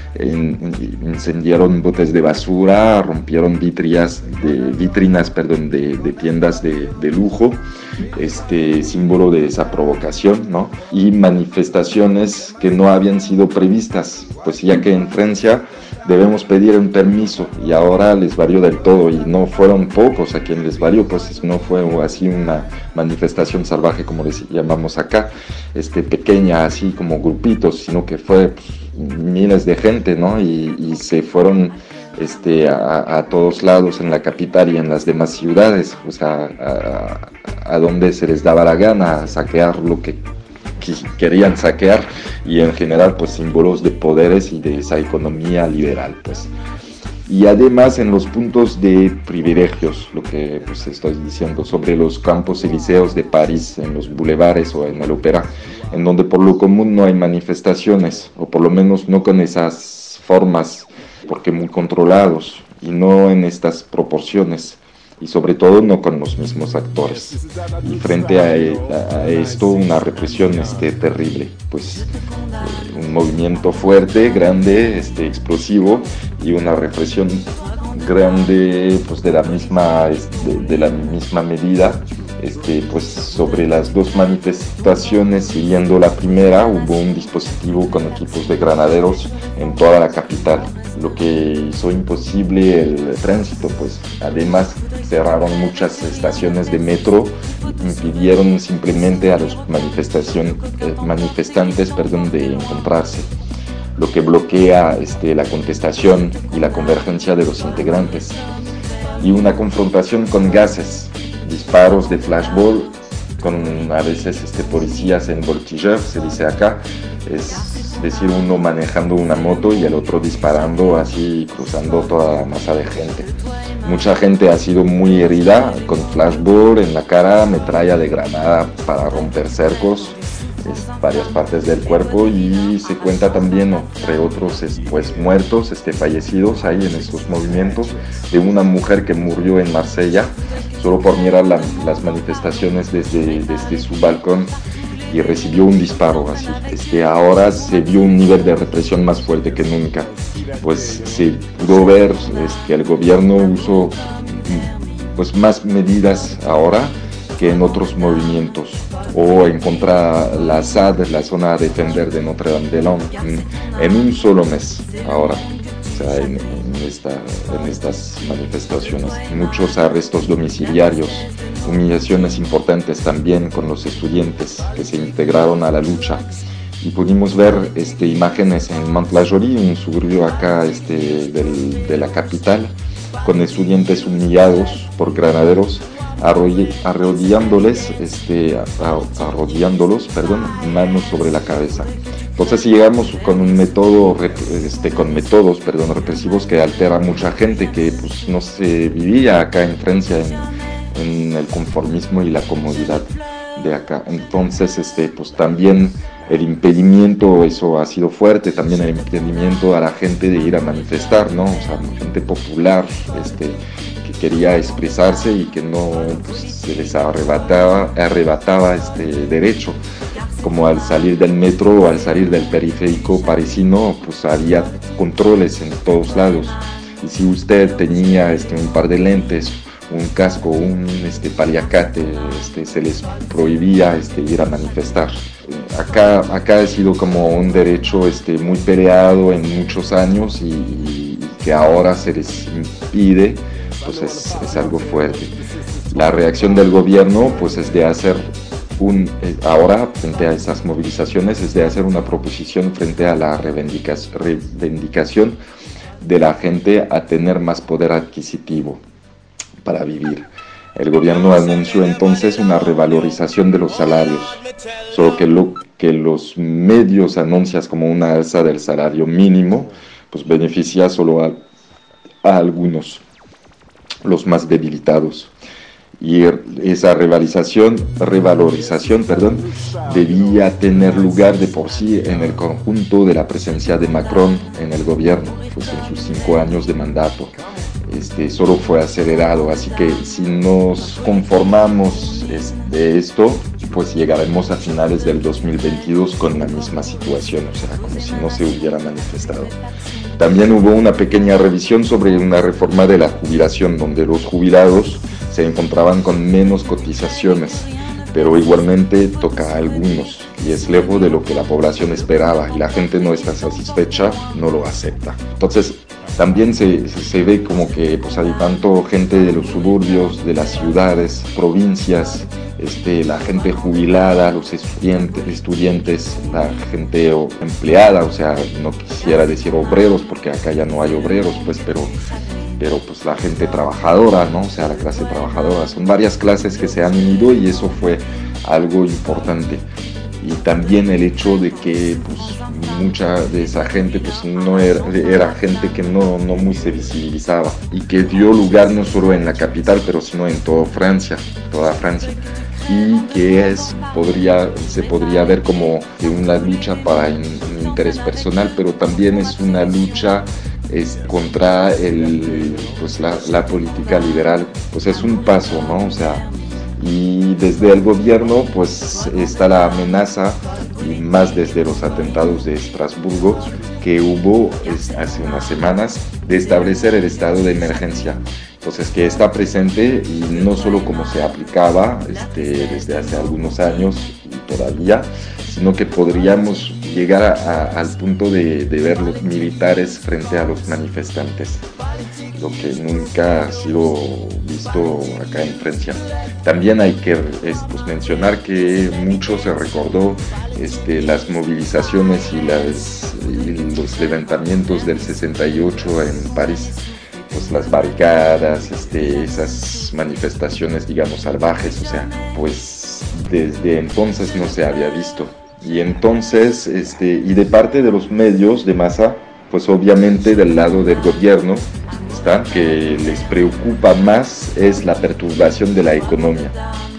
incendiaron botes de basura, rompieron vitrinas de, vitrinas, perdón, de, de tiendas de, de lujo, este símbolo de esa provocación, ¿no? Y manifestaciones que no habían sido previstas, pues ya que en Francia debemos pedir un permiso y ahora les valió del todo, y no fueron pocos a quien les valió, pues no fue así una manifestación salvaje como les llamamos acá, este, pequeña, así como grupitos, sino que fue pues, miles de gente, ¿no? Y, y se fueron este, a, a todos lados en la capital y en las demás ciudades, o sea, a, a donde se les daba la gana, a saquear lo que querían saquear, y en general pues símbolos de poderes y de esa economía liberal, pues. Y además en los puntos de privilegios, lo que pues estoy diciendo, sobre los campos elíseos de París, en los bulevares o en el ópera, en donde por lo común no hay manifestaciones, o por lo menos no con esas formas, porque muy controlados, y no en estas proporciones, y sobre todo no con los mismos actores. Y frente a, a esto una represión este, terrible, pues eh, un movimiento fuerte, grande, este, explosivo, y una represión grande pues de la misma, de, de la misma medida. Este, pues sobre las dos manifestaciones, siguiendo la primera, hubo un dispositivo con equipos de granaderos en toda la capital, lo que hizo imposible el tránsito, pues además cerraron muchas estaciones de metro, impidieron simplemente a los manifestación, eh, manifestantes perdón, de encontrarse, lo que bloquea este, la contestación y la convergencia de los integrantes, y una confrontación con gases, disparos de flashball, con a veces este, policías en voltigeur, se dice acá, es decir, uno manejando una moto y el otro disparando, así cruzando toda la masa de gente. Mucha gente ha sido muy herida con flashball en la cara, metralla de granada para romper cercos, es, varias partes del cuerpo, y se cuenta también, entre otros pues, muertos, este, fallecidos ahí en estos movimientos, de una mujer que murió en Marsella solo por mirar la, las manifestaciones desde, desde su balcón, y recibió un disparo así. Este, ahora se vio un nivel de represión más fuerte que nunca, pues se pudo ver que el gobierno usó pues, más medidas ahora que en otros movimientos, o en contra la S A D, la zona a defender de Notre Dame de Lyon, en un solo mes ahora. O sea, en, en, esta, en estas manifestaciones, muchos arrestos domiciliarios, humillaciones importantes también con los estudiantes que se integraron a la lucha, y pudimos ver este, imágenes en Mantes-la-Jolie, un suburbio acá este, del, de la capital, con estudiantes humillados por granaderos, arrodillándoles, este, arrodillándolos, perdón, manos sobre la cabeza. Entonces llegamos con un método, este, con métodos, perdón, represivos que altera a mucha gente que pues, no se vivía acá en Francia en, en el conformismo y la comodidad de acá. Entonces, este, pues también el impedimento, eso ha sido fuerte, también el impedimento a la gente de ir a manifestar, ¿no? O sea, gente popular, este, que quería expresarse y que no pues, se les arrebataba, arrebataba este derecho. como al salir del metro o al salir del periférico parisino, pues había controles en todos lados. Y si usted tenía este, un par de lentes, un casco, un este, paliacate, este, se les prohibía este, ir a manifestar. Acá, acá ha sido como un derecho este, muy peleado en muchos años y, y que ahora se les impide, pues es, es algo fuerte. La reacción del gobierno pues es de hacer un, ahora frente a esas movilizaciones, es de hacer una proposición frente a la reivindicación, reivindicación de la gente a tener más poder adquisitivo para vivir. El gobierno anunció entonces una revalorización de los salarios, solo que lo que los medios anuncian como una alza del salario mínimo, pues beneficia solo a, a algunos, los más debilitados. Y esa revalorización, revalorización perdón, debía tener lugar de por sí en el conjunto de la presencia de Macron en el gobierno, pues en sus cinco años de mandato. Este, solo fue acelerado, así que si nos conformamos de esto, pues llegaremos a finales del dos mil veintidós con la misma situación, o sea, como si no se hubiera manifestado. También hubo una pequeña revisión sobre una reforma de la jubilación, donde los jubilados se encontraban con menos cotizaciones, pero igualmente toca a algunos, y es lejos de lo que la población esperaba, y la gente no está satisfecha, no lo acepta. Entonces, también se, se ve como que pues, hay tanto gente de los suburbios, de las ciudades, provincias, este, la gente jubilada, los estudiantes, estudiantes, la gente o, empleada, o sea, no quisiera decir obreros, porque acá ya no hay obreros, pues, pero, pero pues la gente trabajadora, ¿no? O sea, la clase trabajadora. Son varias clases que se han unido y eso fue algo importante. Y también el hecho de que pues, mucha de esa gente pues, no era, era gente que no, no muy se visibilizaba y que dio lugar no solo en la capital, pero sino en toda Francia, toda Francia. Y que es, podría, se podría ver como una lucha para un interés personal, pero también es una lucha es contra el, pues, la, la política liberal. Pues es un paso, ¿no? O sea, y desde el gobierno pues está la amenaza, y más desde los atentados de Estrasburgo que hubo es, hace unas semanas, de establecer el estado de emergencia. Entonces que está presente y no solo como se aplicaba este, desde hace algunos años y todavía, sino que podríamos llegar a, a, al punto de, de ver los militares frente a los manifestantes, lo que nunca ha sido visto acá en Francia. También hay que es, pues, mencionar que mucho se recordó este, las movilizaciones y, las, y los levantamientos del sesenta y ocho en París, pues las barricadas, este, esas manifestaciones digamos salvajes, o sea, pues desde entonces no se había visto. Y entonces, este, y de parte de los medios de masa, pues obviamente del lado del gobierno, está, que les preocupa más es la perturbación de la economía.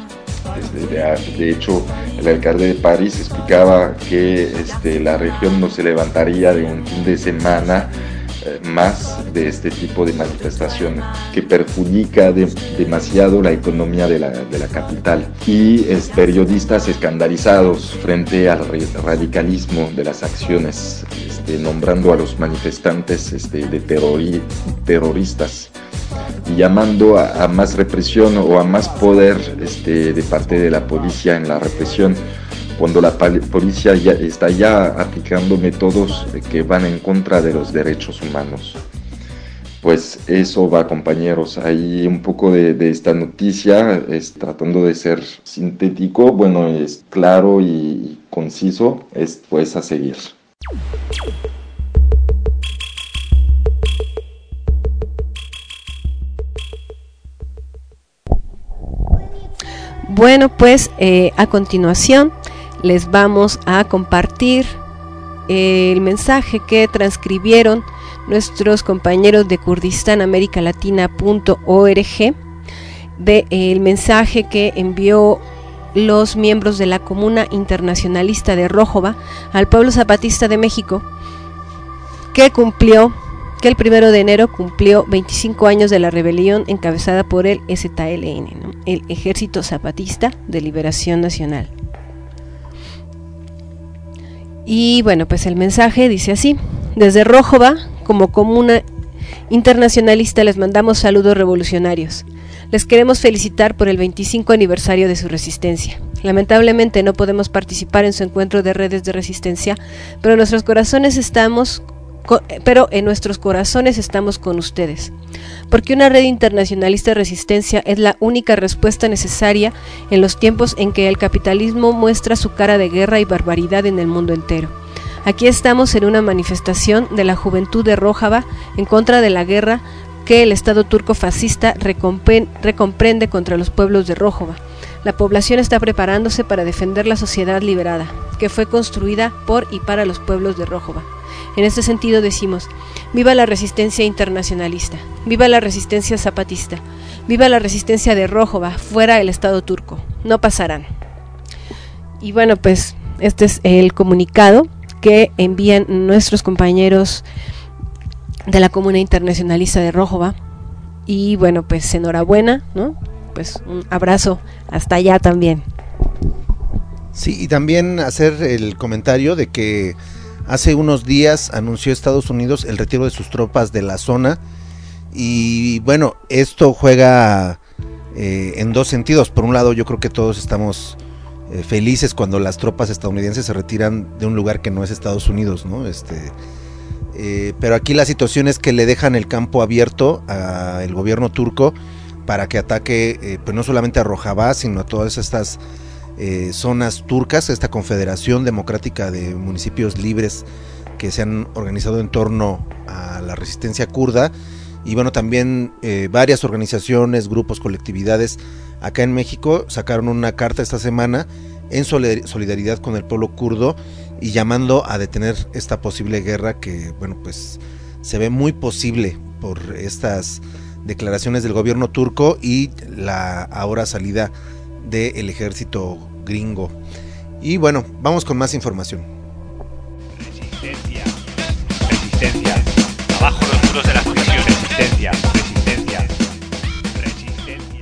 De, de hecho, el alcalde de París explicaba que este, la región no se levantaría de un fin de semana eh, más de este tipo de manifestaciones, que perjudica de, demasiado la economía de la, de la capital. Y es, periodistas escandalizados frente al radicalismo de las acciones, este, nombrando a los manifestantes este, de terrori, terroristas y llamando a, a más represión o a más poder este, de parte de la policía en la represión, cuando la policía ya está ya aplicando métodos que van en contra de los derechos humanos. Pues eso va, compañeros. Hay un poco de, de esta noticia, es, tratando de ser sintético, bueno, es claro y conciso, es pues a seguir. Bueno, pues eh, a continuación les vamos a compartir el mensaje que transcribieron nuestros compañeros de Kurdistán América Latina punto org, de el mensaje que envió los miembros de la Comuna Internacionalista de Rójova al pueblo zapatista de México, que cumplió que el primero de enero cumplió veinticinco años de la rebelión encabezada por el E Z L N, ¿no? El Ejército Zapatista de Liberación Nacional. Y bueno, pues el mensaje dice así: desde Rójova, como comuna internacionalista, les mandamos saludos revolucionarios. Les queremos felicitar por el veinticinco aniversario de su resistencia. Lamentablemente no podemos participar en su encuentro de redes de resistencia, pero en nuestros corazones estamos, pero en nuestros corazones estamos con ustedes. Porque una red internacionalista de resistencia es la única respuesta necesaria en los tiempos en que el capitalismo muestra su cara de guerra y barbaridad en el mundo entero. Aquí estamos en una manifestación de la juventud de Rójava en contra de la guerra que el Estado turco fascista recomprende contra los pueblos de Rójova. La población está preparándose para defender la sociedad liberada, que fue construida por y para los pueblos de Rójova. En este sentido decimos: viva la resistencia internacionalista, viva la resistencia zapatista, viva la resistencia de Rójova, fuera el Estado turco, no pasarán. Y bueno, pues este es el comunicado que envían nuestros compañeros de la Comuna Internacionalista de Rójova. Y bueno, pues enhorabuena, ¿no? Pues un abrazo hasta allá también. Sí, y también hacer el comentario de que hace unos días anunció Estados Unidos el retiro de sus tropas de la zona. Y bueno, esto juega eh, en dos sentidos. Por un lado, yo creo que todos estamos eh, felices cuando las tropas estadounidenses se retiran de un lugar que no es Estados Unidos, ¿no? Este... Eh, pero aquí la situación es que le dejan el campo abierto al gobierno turco para que ataque eh, pues no solamente a Rojava, sino a todas estas eh, zonas turcas, esta confederación democrática de municipios libres que se han organizado en torno a la resistencia kurda. Y bueno, también eh, varias organizaciones, grupos, colectividades acá en México sacaron una carta esta semana en solidaridad con el pueblo kurdo y llamando a detener esta posible guerra que, bueno, pues se ve muy posible por estas declaraciones del gobierno turco y la ahora salida del ejército gringo. Y bueno, vamos con más información. Resistencia, resistencia, abajo los muros de la prisión, resistencia, resistencia, resistencia.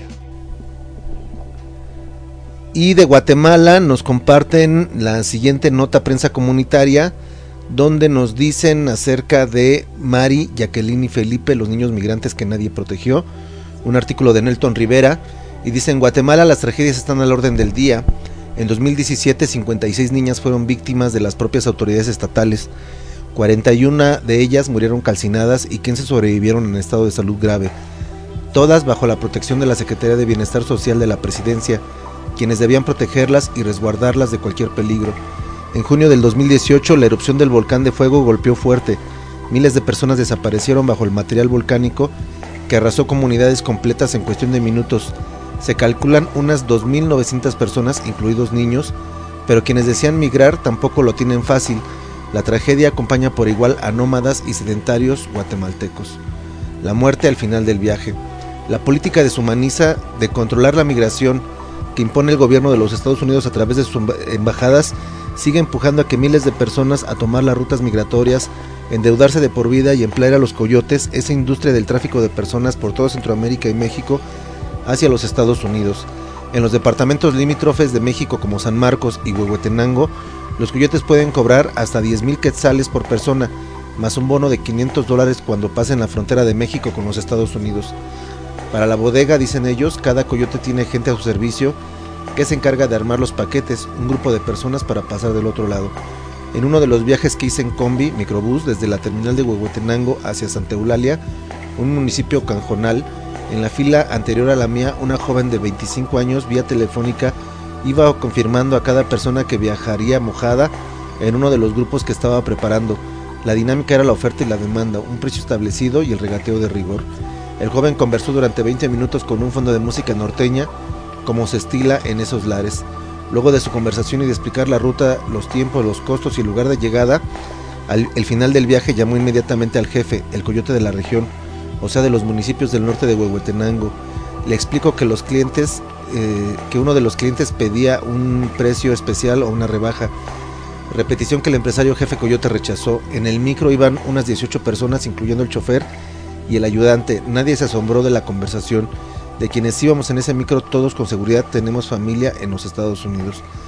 Y de Guatemala nos comparten la siguiente nota prensa comunitaria, donde nos dicen acerca de Mari, Jacqueline y Felipe, los niños migrantes que nadie protegió. Un artículo de Nelton Rivera, y dice: en Guatemala las tragedias están al orden del día. En dos mil diecisiete, cincuenta y seis niñas fueron víctimas de las propias autoridades estatales. cuarenta y una de ellas murieron calcinadas y quince sobrevivieron en estado de salud grave. Todas bajo la protección de la Secretaría de Bienestar Social de la Presidencia, quienes debían protegerlas y resguardarlas de cualquier peligro. En junio del dos mil dieciocho, la erupción del volcán de fuego golpeó fuerte. Miles de personas desaparecieron bajo el material volcánico que arrasó comunidades completas en cuestión de minutos. Se calculan unas dos mil novecientas personas, incluidos niños, pero quienes desean migrar tampoco lo tienen fácil. La tragedia acompaña por igual a nómadas y sedentarios guatemaltecos. La muerte al final del viaje. La política deshumaniza de controlar la migración que impone el gobierno de los Estados Unidos a través de sus embajadas sigue empujando a que miles de personas a tomar las rutas migratorias, endeudarse de por vida y emplear a los coyotes, esa industria del tráfico de personas por toda Centroamérica y México, hacia los Estados Unidos. En los departamentos limítrofes de México como San Marcos y Huehuetenango, los coyotes pueden cobrar hasta diez mil quetzales por persona, más un bono de quinientos dólares cuando pasen la frontera de México con los Estados Unidos. Para la bodega, dicen ellos, cada coyote tiene gente a su servicio que se encarga de armar los paquetes, un grupo de personas para pasar del otro lado. En uno de los viajes que hice en combi, microbús, desde la terminal de Huehuetenango hacia Santa Eulalia, un municipio canjonal, en la fila anterior a la mía, una joven de veinticinco años, vía telefónica, iba confirmando a cada persona que viajaría mojada en uno de los grupos que estaba preparando. La dinámica era la oferta y la demanda, un precio establecido y el regateo de rigor. El joven conversó durante veinte minutos con un fondo de música norteña, como se estila en esos lares. Luego de su conversación y de explicar la ruta, los tiempos, los costos y el lugar de llegada, al el final del viaje llamó inmediatamente al jefe, el coyote de la región, o sea de los municipios del norte de Huehuetenango. Le explico que los clientes, eh, que uno de los clientes pedía un precio especial o una rebaja. Repetición que el empresario jefe coyote rechazó. En el micro iban unas dieciocho personas, incluyendo el chofer y el ayudante. Nadie se asombró de la conversación. De quienes íbamos en ese micro, todos con seguridad tenemos familia en los Estados Unidos.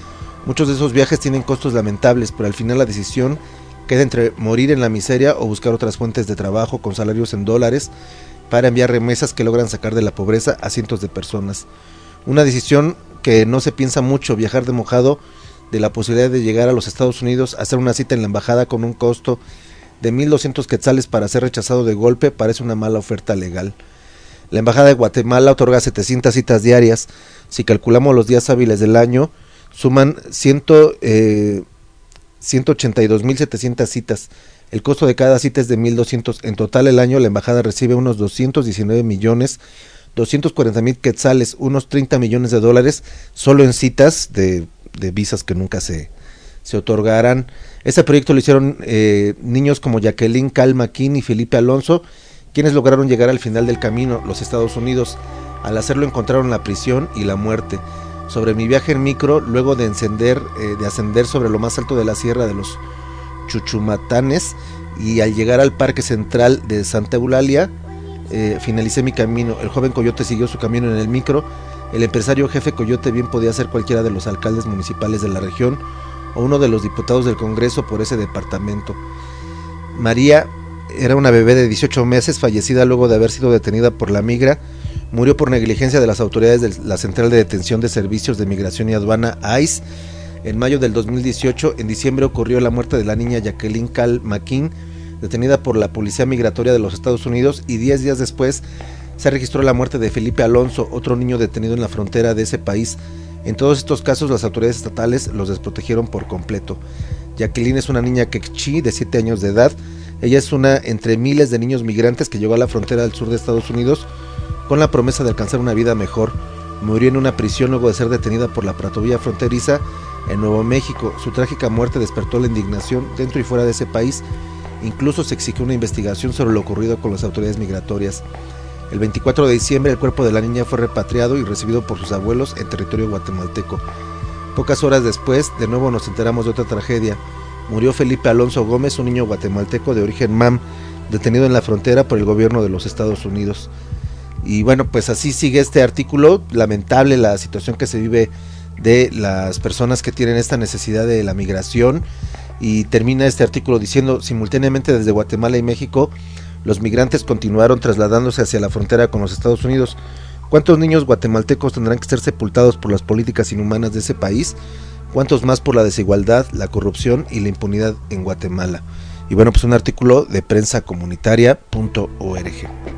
Muchos de esos viajes tienen costos lamentables, pero al final la decisión queda entre morir en la miseria o buscar otras fuentes de trabajo con salarios en dólares para enviar remesas que logran sacar de la pobreza a cientos de personas. Una decisión que no se piensa mucho, viajar de mojado de la posibilidad de llegar a los Estados Unidos, hacer una cita en la embajada con un costo de mil doscientos quetzales para ser rechazado de golpe, parece una mala oferta legal. La embajada de Guatemala otorga setecientas citas diarias. Si calculamos los días hábiles del año, suman ciento, eh, ciento ochenta y dos mil setecientas citas. El costo de cada cita es de mil doscientos. En total el año la embajada recibe unos doscientos diecinueve millones doscientos cuarenta mil quetzales, unos treinta millones de dólares solo en citas de, de visas que nunca se, se otorgarán. Este proyecto lo hicieron eh, niños como Jacqueline Cal Maquin y Felipe Alonso, quienes lograron llegar al final del camino, los Estados Unidos. Al hacerlo encontraron la prisión y la muerte. Sobre mi viaje en micro, luego de encender, eh, de ascender sobre lo más alto de la sierra de los Chuchumatanes y al llegar al parque central de Santa Eulalia, eh, finalicé mi camino. El joven Coyote siguió su camino en el micro. El empresario jefe Coyote bien podía ser cualquiera de los alcaldes municipales de la región o uno de los diputados del Congreso por ese departamento. María era una bebé de dieciocho meses, fallecida luego de haber sido detenida por la migra. Murió por negligencia de las autoridades de la Central de Detención de Servicios de Migración y Aduana, I C E. En mayo del dos mil dieciocho, en diciembre, ocurrió la muerte de la niña Jacqueline Cal Maquin, detenida por la Policía Migratoria de los Estados Unidos, y diez días después se registró la muerte de Felipe Alonso, otro niño detenido en la frontera de ese país. En todos estos casos, las autoridades estatales los desprotegieron por completo. Jacqueline es una niña quechí de siete años de edad. Ella es una entre miles de niños migrantes que llegó a la frontera del sur de Estados Unidos con la promesa de alcanzar una vida mejor. Murió en una prisión luego de ser detenida por la patrulla fronteriza en Nuevo México. Su trágica muerte despertó la indignación dentro y fuera de ese país. Incluso se exigió una investigación sobre lo ocurrido con las autoridades migratorias. El veinticuatro de diciembre, el cuerpo de la niña fue repatriado y recibido por sus abuelos en territorio guatemalteco. Pocas horas después, de nuevo nos enteramos de otra tragedia. Murió Felipe Alonso Gómez, un niño guatemalteco de origen mam, detenido en la frontera por el gobierno de los Estados Unidos. Y bueno, pues así sigue este artículo. Lamentable la situación que se vive de las personas que tienen esta necesidad de la migración. Y termina este artículo diciendo: simultáneamente desde Guatemala y México, los migrantes continuaron trasladándose hacia la frontera con los Estados Unidos. ¿Cuántos niños guatemaltecos tendrán que ser sepultados por las políticas inhumanas de ese país? ¿Cuántos más por la desigualdad, la corrupción y la impunidad en Guatemala? Y bueno, pues un artículo de prensa comunitaria punto org.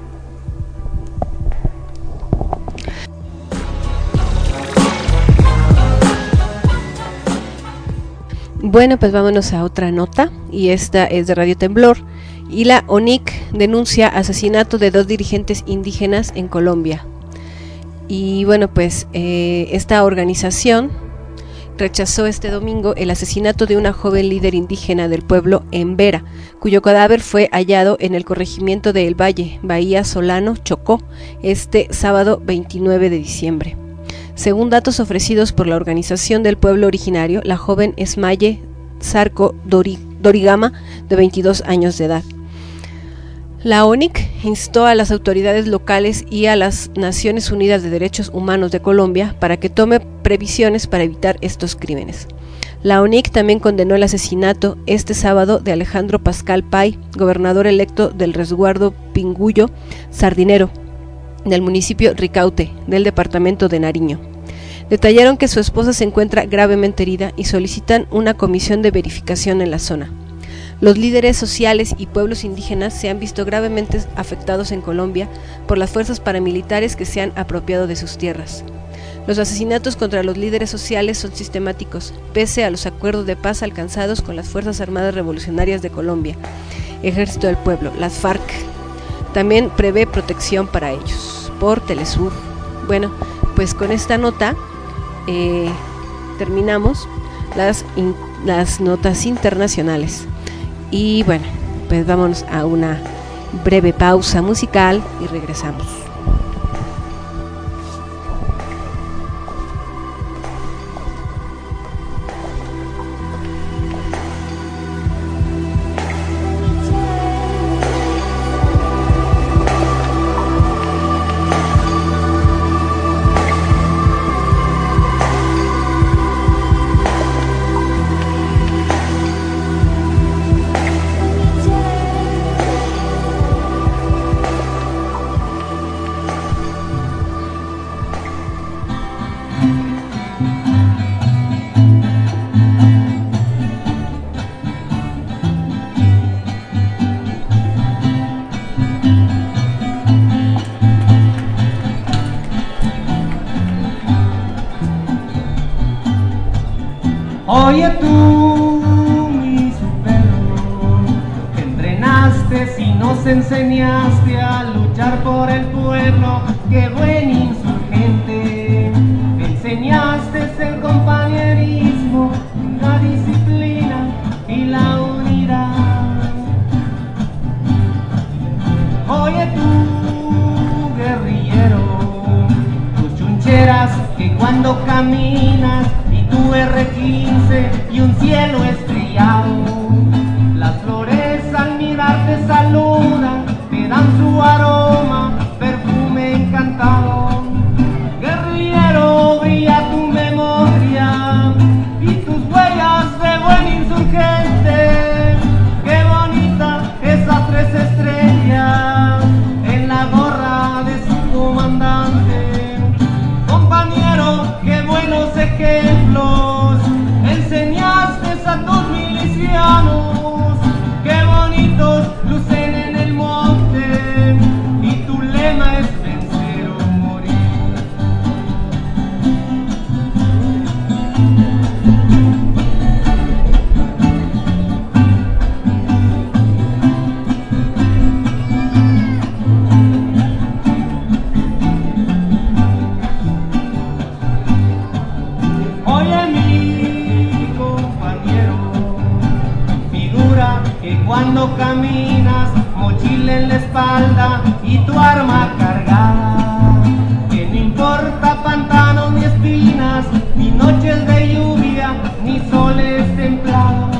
Bueno, pues vámonos a otra nota, y esta es de Radio Temblor. Y la O N I C denuncia asesinato de dos dirigentes indígenas en Colombia. Y bueno, pues eh, esta organización rechazó este domingo el asesinato de una joven líder indígena del pueblo Embera, cuyo cadáver fue hallado en el corregimiento de El Valle, Bahía Solano, Chocó, este sábado veintinueve de diciembre. Según datos ofrecidos por la organización del pueblo originario, la joven es Maye Zarco Dori, Dorigama, de veintidós años de edad. La O N I C instó a las autoridades locales y a las Naciones Unidas de Derechos Humanos de Colombia para que tome previsiones para evitar estos crímenes. La O N I C también condenó el asesinato este sábado de Alejandro Pascal Pay, gobernador electo del resguardo Pinguyo Sardinero, del municipio Ricaute, del departamento de Nariño. Detallaron que su esposa se encuentra gravemente herida y solicitan una comisión de verificación en la zona. Los líderes sociales y pueblos indígenas se han visto gravemente afectados en Colombia por las fuerzas paramilitares que se han apropiado de sus tierras. Los asesinatos contra los líderes sociales son sistemáticos, pese a los acuerdos de paz alcanzados con las Fuerzas Armadas Revolucionarias de Colombia, Ejército del Pueblo, las FARC. También prevé protección para ellos, por Telesur. Bueno, pues con esta nota eh, terminamos las, in, las notas internacionales. Y bueno, pues vámonos a una breve pausa musical y regresamos. Oye tú, mi Pedro, que entrenaste si nos enseñaste a luchar por el pueblo, qué buen insurgente. Enseñaste el compañerismo, la disciplina y la unidad. Oye tú, guerrillero, tus chuncheras que cuando caminas y tu erre quince y un cielo estrellado, las flores al mirarte saludan, te dan su aroma, perfume encantado. Guerrillero, brilla tu memoria y tus huellas de buen insurgente. Qué bonita esas tres estrellas en la gorra de su comandante. Compañero, qué buenos ejemplos enseñaste a tus milicianos. Qué bonitos lucen en el monte y tu lema es vencer o morir. Oye mi compañero, figura que cuando caminas, mochila en la espalda y tu arma cargada, que no importa pantanos ni espinas, ni noches de lluvia, ni soles templados.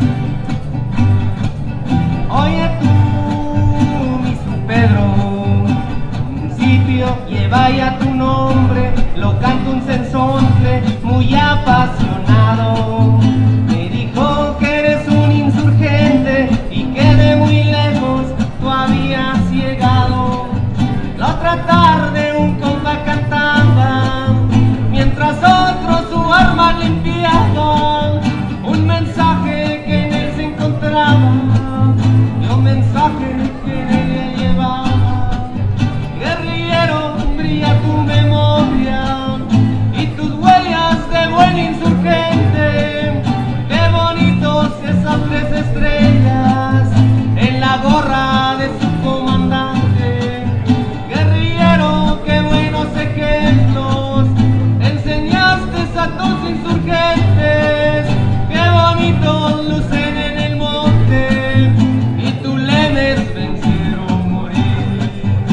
Oye tú, mi San Pedro, municipio lleva ya tu nombre, lo canta un sensontle muy apasionado. Me dijo que eres un insurgente y que de muy lejos tú habías llegado. La otra tarde un compa cantaba, mientras otros su arma limpiaban, un mensaje que en él se encontraba, y un mensaje que en él llevaba. Guerrillero, brilla tu memoria y tus huellas de buen insurgente. Qué bonitos esas tres estrellas en la gorra de su comandante. Guerrillero, qué buenos ejemplos enseñaste a tus insurgentes. Qué bonitos lucen en el monte y tu lema es vencer o morir.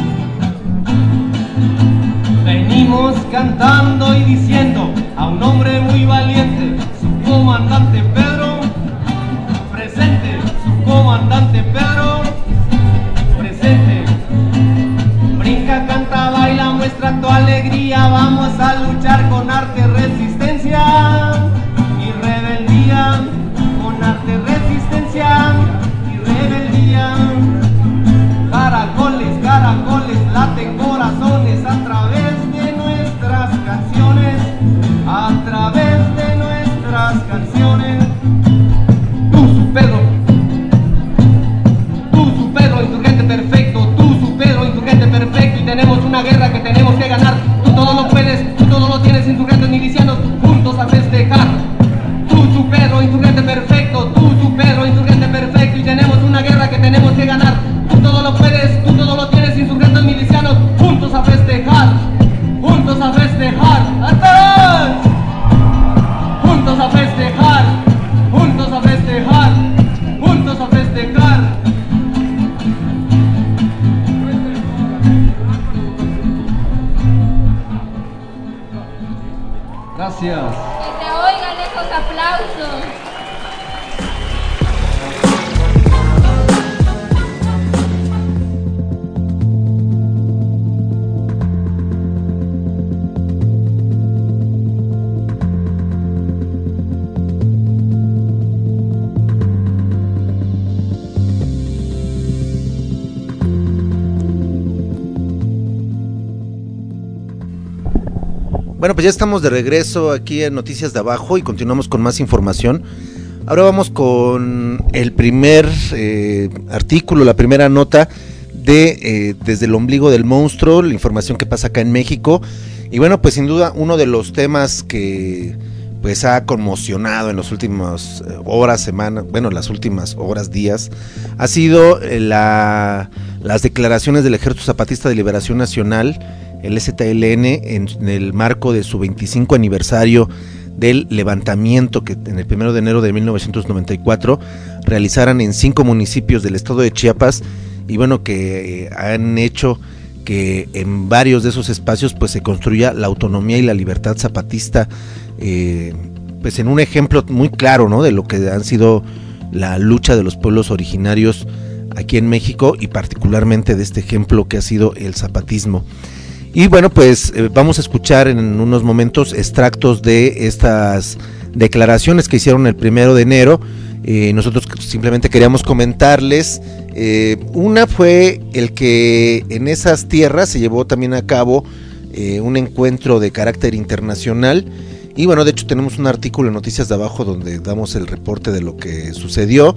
Venimos cantando y diciendo a un hombre muy valiente, su comandante Pedro, presente, su comandante Pedro, presente. Brinca, canta, baila, muestra tu alegría, vamos a luchar con arte, resistencia y rebeldía, con arte, resistencia y rebeldía. Caracoles, caracoles, laten corazones a través de nuestras canciones, a través de nuestras canciones. Tú, su Pedro, tú, su Pedro, insurgente perfecto, tú, su Pedro, insurgente perfecto, y tenemos una guerra que tenemos que ganar. Tú todo lo puedes, tú todo lo tienes, insurgentes milicianos, juntos a festejar. Tú, su Pedro, insurgente perfecto, tú, su Pedro, insurgente perfecto, y tenemos una guerra que tenemos que ganar. Tú todo lo puedes, tú todo lo tienes, insurgentes milicianos, juntos a festejar, juntos a festejar, ¡atrás! Juntos a festejar, juntos a festejar, juntos a festejar. Gracias. Que se oigan esos aplausos. Bueno, pues ya estamos de regreso aquí en Noticias de Abajo y continuamos con más información. Ahora vamos con el primer eh, artículo, la primera nota de eh, Desde el ombligo del monstruo, la información que pasa acá en México. Y bueno, pues sin duda uno de los temas que pues ha conmocionado en las últimas horas, semanas, bueno, las últimas horas, días, ha sido la, las declaraciones del Ejército Zapatista de Liberación Nacional, el E Z L N, en, en el marco de su veinticinco aniversario del levantamiento que en el primero de enero de mil novecientos noventa y cuatro realizaran en cinco municipios del estado de Chiapas, y bueno, que eh, han hecho que en varios de esos espacios pues se construya la autonomía y la libertad zapatista, eh, pues en un ejemplo muy claro, ¿no?, de lo que han sido la lucha de los pueblos originarios aquí en México, y particularmente de este ejemplo que ha sido el zapatismo. Y bueno, pues eh, vamos a escuchar en unos momentos extractos de estas declaraciones que hicieron el primero de enero. Eh, nosotros simplemente queríamos comentarles, eh, una fue el que en esas tierras se llevó también a cabo eh, un encuentro de carácter internacional, y bueno, de hecho tenemos un artículo en Noticias de Abajo donde damos el reporte de lo que sucedió,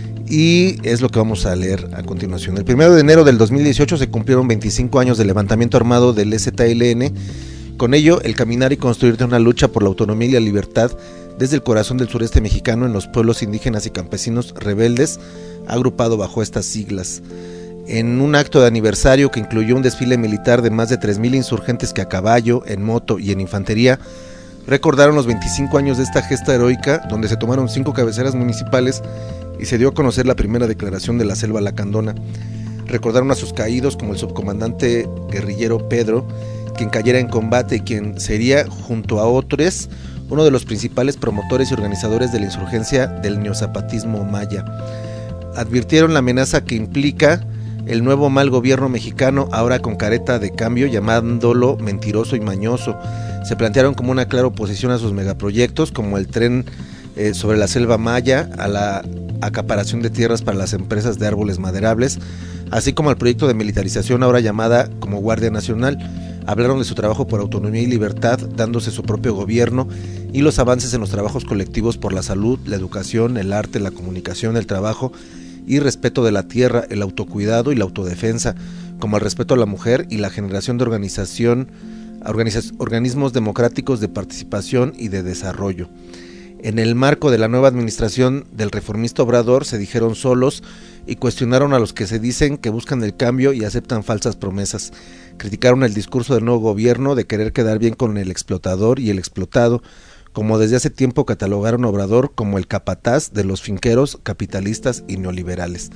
y es lo que vamos a leer a continuación. El primero de enero del dos mil dieciocho se cumplieron veinticinco años del levantamiento armado del E Z L N. Con ello, el caminar y construir de una lucha por la autonomía y la libertad desde el corazón del sureste mexicano en los pueblos indígenas y campesinos rebeldes, agrupado bajo estas siglas. En un acto de aniversario que incluyó un desfile militar de más de tres mil insurgentes que a caballo, en moto y en infantería recordaron los veinticinco años de esta gesta heroica, donde se tomaron cinco cabeceras municipales y se dio a conocer la primera declaración de la Selva Lacandona. Recordaron a sus caídos, como el subcomandante guerrillero Pedro, quien cayera en combate y quien sería, junto a otros, uno de los principales promotores y organizadores de la insurgencia del neozapatismo maya. Advirtieron la amenaza que implica el nuevo mal gobierno mexicano, ahora con careta de cambio, llamándolo mentiroso y mañoso. Se plantearon como una clara oposición a sus megaproyectos, como el tren eh, sobre la selva maya, a la acaparación de tierras para las empresas de árboles maderables, así como al proyecto de militarización ahora llamada como Guardia Nacional. Hablaron de su trabajo por autonomía y libertad, dándose su propio gobierno, y los avances en los trabajos colectivos por la salud, la educación, el arte, la comunicación, el trabajo y respeto de la tierra, el autocuidado y la autodefensa, como el respeto a la mujer y la generación de organización, organiza- organismos democráticos de participación y de desarrollo. En el marco de la nueva administración del reformista Obrador se dijeron solos y cuestionaron a los que se dicen que buscan el cambio y aceptan falsas promesas. Criticaron el discurso del nuevo gobierno de querer quedar bien con el explotador y el explotado, como desde hace tiempo catalogaron a Obrador como el capataz de los finqueros, capitalistas y neoliberales.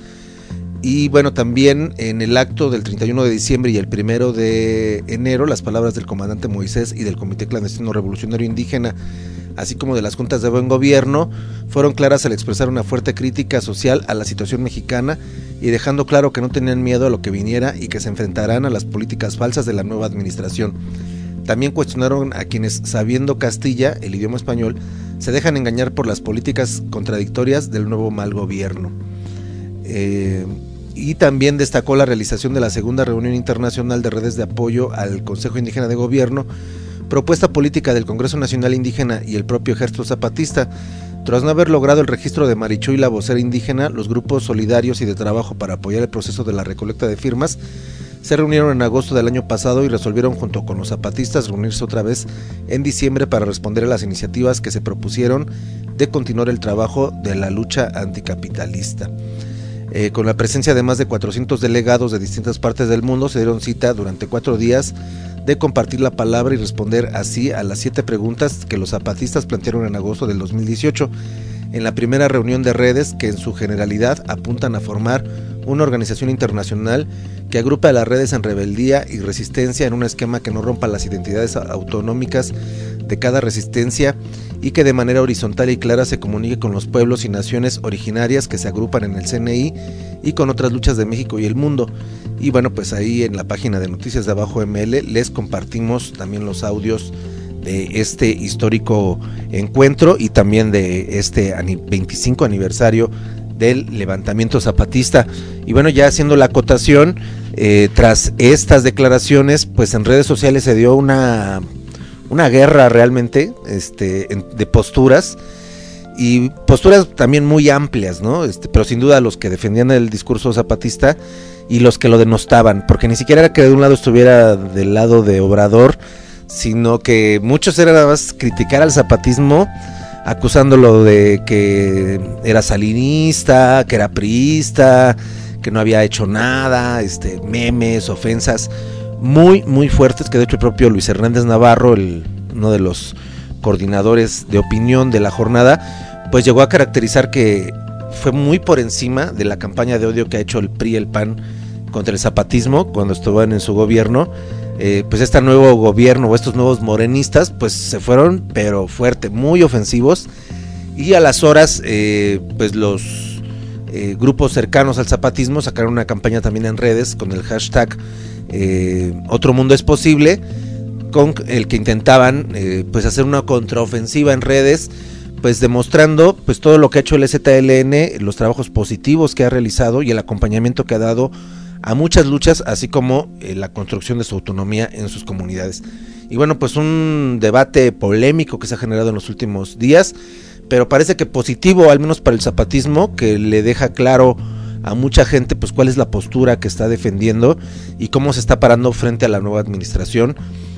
Y bueno, también en el acto del treinta y uno de diciembre y el primero de enero, las palabras del comandante Moisés y del Comité Clandestino Revolucionario Indígena, así como de las juntas de buen gobierno, fueron claras al expresar una fuerte crítica social a la situación mexicana y dejando claro que no tenían miedo a lo que viniera y que se enfrentarán a las políticas falsas de la nueva administración. También cuestionaron a quienes, sabiendo Castilla, el idioma español, se dejan engañar por las políticas contradictorias del nuevo mal gobierno. Eh, y también destacó la realización de la segunda reunión internacional de redes de apoyo al Consejo Indígena de Gobierno, propuesta política del Congreso Nacional Indígena y el propio Ejército Zapatista. Tras no haber logrado el registro de Marichuy, la vocera indígena, los grupos solidarios y de trabajo para apoyar el proceso de la recolecta de firmas se reunieron en agosto del año pasado y resolvieron junto con los zapatistas reunirse otra vez en diciembre para responder a las iniciativas que se propusieron de continuar el trabajo de la lucha anticapitalista. Eh, con la presencia de más de cuatrocientos delegados de distintas partes del mundo, se dieron cita durante cuatro días de compartir la palabra y responder así a las siete preguntas que los zapatistas plantearon en agosto del dos mil dieciocho, en la primera reunión de redes que en su generalidad apuntan a formar una organización internacional que agrupe a las redes en rebeldía y resistencia en un esquema que no rompa las identidades autonómicas de cada resistencia y que de manera horizontal y clara se comunique con los pueblos y naciones originarias que se agrupan en el C N I y con otras luchas de México y el mundo. Y bueno, pues ahí en la página de Noticias de Abajo M L les compartimos también los audios de este histórico encuentro y también de este veinticinco aniversario del levantamiento zapatista. Y bueno, ya haciendo la acotación, eh, tras estas declaraciones, pues en redes sociales se dio una, una guerra realmente este, en, de posturas, y posturas también muy amplias, ¿no? Este, pero sin duda los que defendían el discurso zapatista y los que lo denostaban, porque ni siquiera era que de un lado estuviera del lado de Obrador, sino que muchos eran nada más criticar al zapatismo, acusándolo de que era salinista, que era priista, que no había hecho nada, este, memes, ofensas muy, muy fuertes, que de hecho el propio Luis Hernández Navarro, el, uno de los coordinadores de opinión de la jornada, pues llegó a caracterizar que fue muy por encima de la campaña de odio que ha hecho el P R I y el P A N contra el zapatismo cuando estuvieron en su gobierno. Eh, pues este nuevo gobierno o estos nuevos morenistas pues se fueron pero fuerte, muy ofensivos, y a las horas eh, pues los eh, grupos cercanos al zapatismo sacaron una campaña también en redes con el hashtag eh, Otro Mundo es Posible, con el que intentaban eh, pues hacer una contraofensiva en redes, pues demostrando pues todo lo que ha hecho el Z L N, los trabajos positivos que ha realizado y el acompañamiento que ha dado a muchas luchas, así como eh, la construcción de su autonomía en sus comunidades. Y bueno, pues un debate polémico que se ha generado en los últimos días, pero parece que positivo, al menos para el zapatismo, que le deja claro a mucha gente pues cuál es la postura que está defendiendo y cómo se está parando frente a la nueva administración,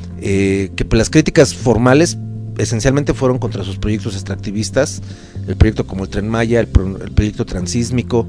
eh, que pues las críticas formales esencialmente fueron contra sus proyectos extractivistas, el proyecto como el Tren Maya, el, pro, el proyecto transísmico,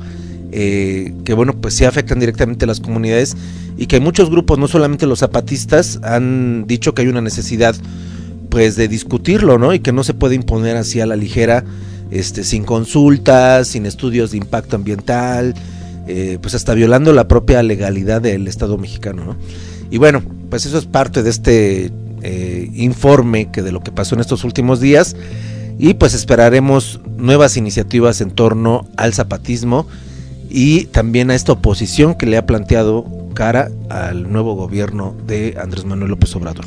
eh, que bueno, pues sí afectan directamente a las comunidades, y que muchos grupos, no solamente los zapatistas, han dicho que hay una necesidad pues de discutirlo, ¿no? Y que no se puede imponer así a la ligera, este, sin consultas, sin estudios de impacto ambiental, eh, pues hasta violando la propia legalidad del Estado mexicano, ¿no? Y bueno, pues eso es parte de este Eh, informe que de lo que pasó en estos últimos días, y pues esperaremos nuevas iniciativas en torno al zapatismo y también a esta oposición que le ha planteado cara al nuevo gobierno de Andrés Manuel López Obrador.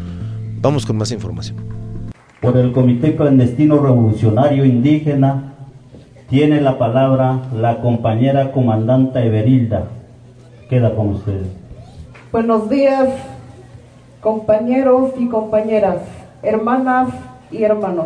Vamos con más información. Por el Comité Clandestino Revolucionario Indígena tiene la palabra la compañera comandante Everilda. Queda con ustedes. Buenos días, compañeros y compañeras, hermanas y hermanos,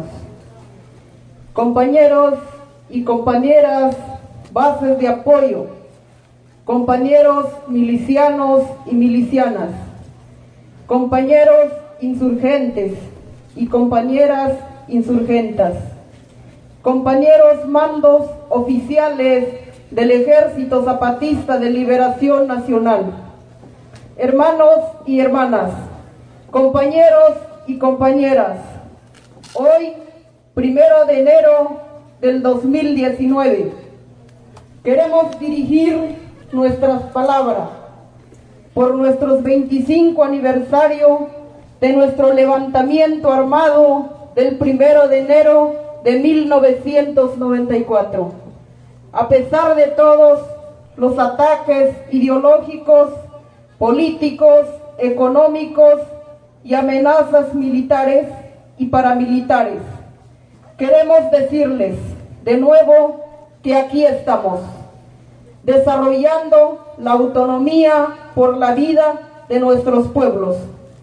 compañeros y compañeras, bases de apoyo, compañeros milicianos y milicianas, compañeros insurgentes y compañeras insurgentas, compañeros mandos oficiales del Ejército Zapatista de Liberación Nacional, hermanos y hermanas, compañeros y compañeras, hoy, primero de enero del dos mil diecinueve, queremos dirigir nuestras palabras por nuestro veinticinco aniversario de nuestro levantamiento armado del primero de enero de mil novecientos noventa y cuatro. A pesar de todos los ataques ideológicos, políticos, económicos y amenazas militares y paramilitares, queremos decirles de nuevo que aquí estamos, desarrollando la autonomía por la vida de nuestros pueblos.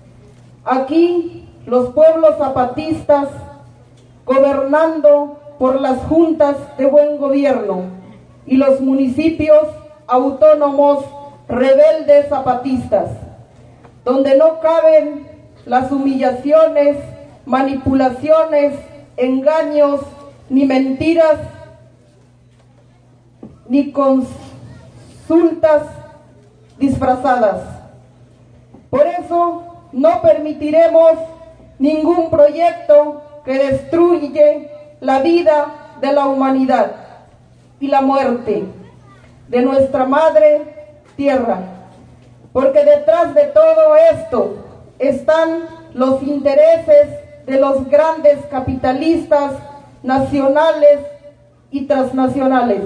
Aquí los pueblos zapatistas, gobernando por las juntas de buen gobierno y los municipios autónomos rebeldes zapatistas, donde no caben las humillaciones, manipulaciones, engaños, ni mentiras, ni consultas disfrazadas. Por eso no permitiremos ningún proyecto que destruye la vida de la humanidad y la muerte de nuestra madre tierra, porque detrás de todo esto están los intereses de los grandes capitalistas nacionales y transnacionales.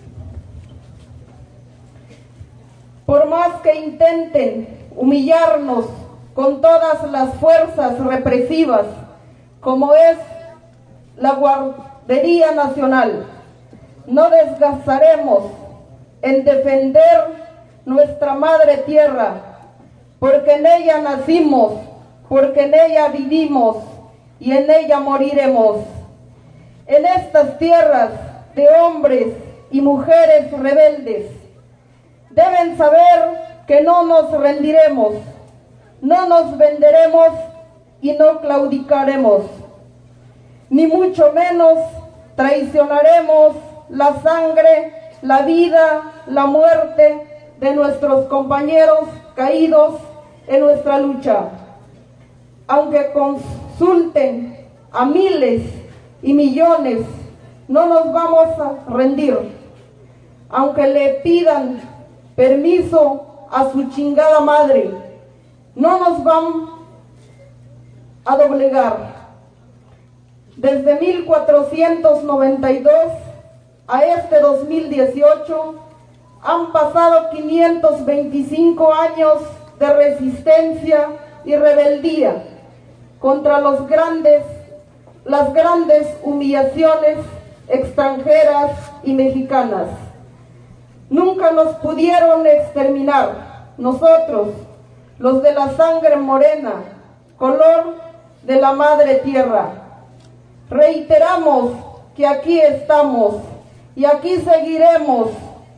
Por más que intenten humillarnos con todas las fuerzas represivas, como es la Guardería Nacional, no desgastaremos en defender nuestra madre tierra, porque en ella nacimos, porque en ella vivimos y en ella moriremos. En estas tierras de hombres y mujeres rebeldes, deben saber que no nos rendiremos, no nos venderemos y no claudicaremos, ni mucho menos traicionaremos la sangre, la vida, la muerte de nuestros compañeros caídos en nuestra lucha. Aunque consulten a miles y millones, no nos vamos a rendir. Aunque le pidan permiso a su chingada madre, no nos van a doblegar. Desde mil cuatrocientos noventa y dos a este dos mil dieciocho han pasado quinientos veinticinco años de resistencia y rebeldía contra los grandes, las grandes humillaciones extranjeras y mexicanas. Nunca nos pudieron exterminar. Nosotros, los de la sangre morena, color de la madre tierra, reiteramos que aquí estamos y aquí seguiremos.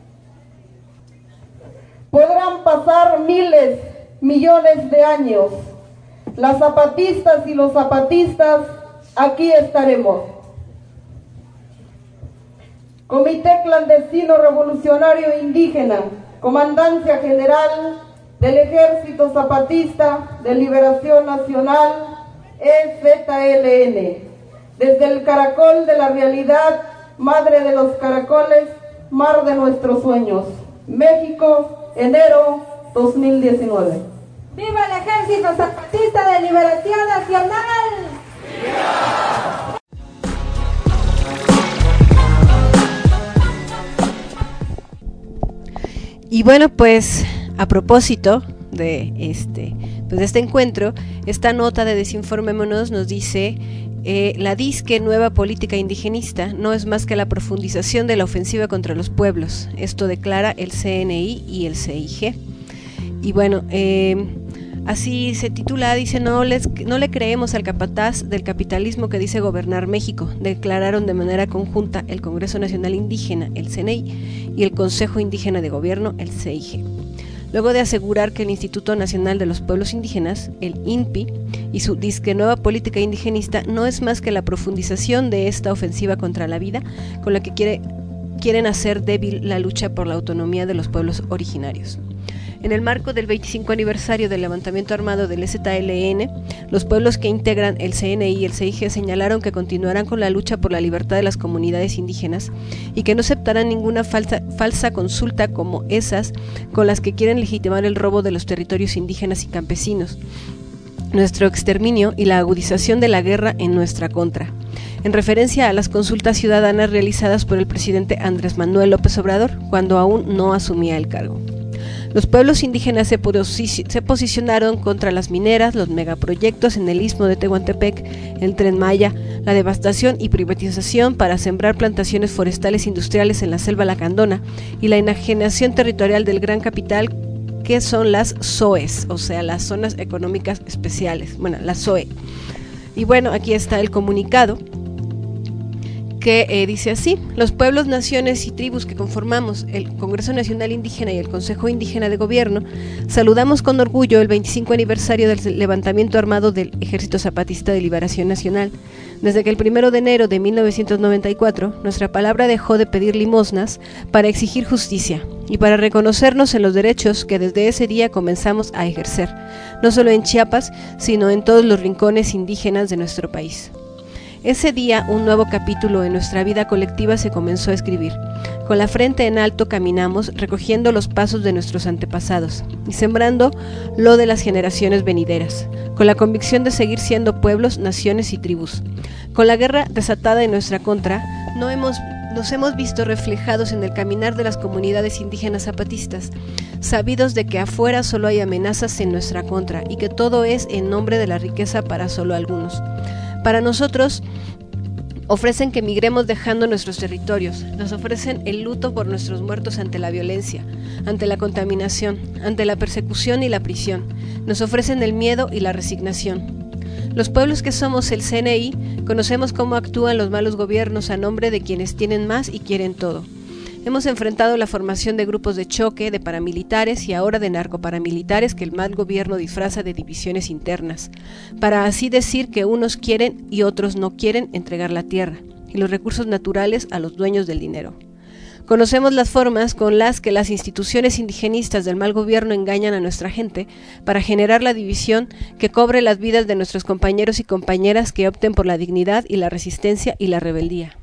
Podrán pasar miles, millones de años. Las zapatistas y los zapatistas aquí estaremos. Comité Clandestino Revolucionario Indígena, Comandancia General del Ejército Zapatista de Liberación Nacional, E Z L N. Desde el caracol de la realidad, madre de los caracoles, mar de nuestros sueños. México, enero dos mil diecinueve. ¡Viva el Ejército Zapatista de Liberación Nacional! ¡Viva! Y bueno, pues a propósito de este, pues de este encuentro, esta nota de Desinformémonos nos dice: eh, la disque nueva política indigenista no es más que la profundización de la ofensiva contra los pueblos. Esto declara el C N I y el C I G. Y bueno, eh, así se titula, dice: no, les, no le creemos al capataz del capitalismo que dice gobernar México, declararon de manera conjunta el Congreso Nacional Indígena, el C N I, y el Consejo Indígena de Gobierno, el C I G. Luego de asegurar que el Instituto Nacional de los Pueblos Indígenas, el I N P I, y su disque nueva política indigenista no es más que la profundización de esta ofensiva contra la vida, con la que quiere, quieren hacer débil la lucha por la autonomía de los pueblos originarios. En el marco del veinticinco aniversario del levantamiento armado del E Z L N, los pueblos que integran el C N I y el C I G señalaron que continuarán con la lucha por la libertad de las comunidades indígenas y que no aceptarán ninguna falsa, falsa consulta como esas con las que quieren legitimar el robo de los territorios indígenas y campesinos, nuestro exterminio y la agudización de la guerra en nuestra contra. En referencia a las consultas ciudadanas realizadas por el presidente Andrés Manuel López Obrador cuando aún no asumía el cargo. Los pueblos indígenas se, posici- se posicionaron contra las mineras, los megaproyectos en el istmo de Tehuantepec, el Tren Maya, la devastación y privatización para sembrar plantaciones forestales industriales en la selva lacandona y la enajenación territorial del gran capital que son las Z O Es, o sea, las zonas económicas especiales, bueno, la Z O E. Y bueno, aquí está el comunicado que eh, dice así: los pueblos, naciones y tribus que conformamos el Congreso Nacional Indígena y el Consejo Indígena de Gobierno, saludamos con orgullo el veinticinco aniversario del levantamiento armado del Ejército Zapatista de Liberación Nacional. Desde que el primero de enero de mil novecientos noventa y cuatro, nuestra palabra dejó de pedir limosnas para exigir justicia y para reconocernos en los derechos que desde ese día comenzamos a ejercer, no solo en Chiapas, sino en todos los rincones indígenas de nuestro país. Ese día, un nuevo capítulo en nuestra vida colectiva se comenzó a escribir. Con la frente en alto caminamos, recogiendo los pasos de nuestros antepasados y sembrando lo de las generaciones venideras, con la convicción de seguir siendo pueblos, naciones y tribus. Con la guerra desatada en nuestra contra, no hemos, nos hemos visto reflejados en el caminar de las comunidades indígenas zapatistas, sabidos de que afuera solo hay amenazas en nuestra contra y que todo es en nombre de la riqueza para solo algunos. Para nosotros, ofrecen que migremos dejando nuestros territorios, nos ofrecen el luto por nuestros muertos ante la violencia, ante la contaminación, ante la persecución y la prisión, nos ofrecen el miedo y la resignación. Los pueblos que somos el C N I conocemos cómo actúan los malos gobiernos a nombre de quienes tienen más y quieren todo. Hemos enfrentado la formación de grupos de choque, de paramilitares y ahora de narcoparamilitares que el mal gobierno disfraza de divisiones internas, para así decir que unos quieren y otros no quieren entregar la tierra y los recursos naturales a los dueños del dinero. Conocemos las formas con las que las instituciones indigenistas del mal gobierno engañan a nuestra gente para generar la división que cobre las vidas de nuestros compañeros y compañeras que opten por la dignidad y la resistencia y la rebeldía.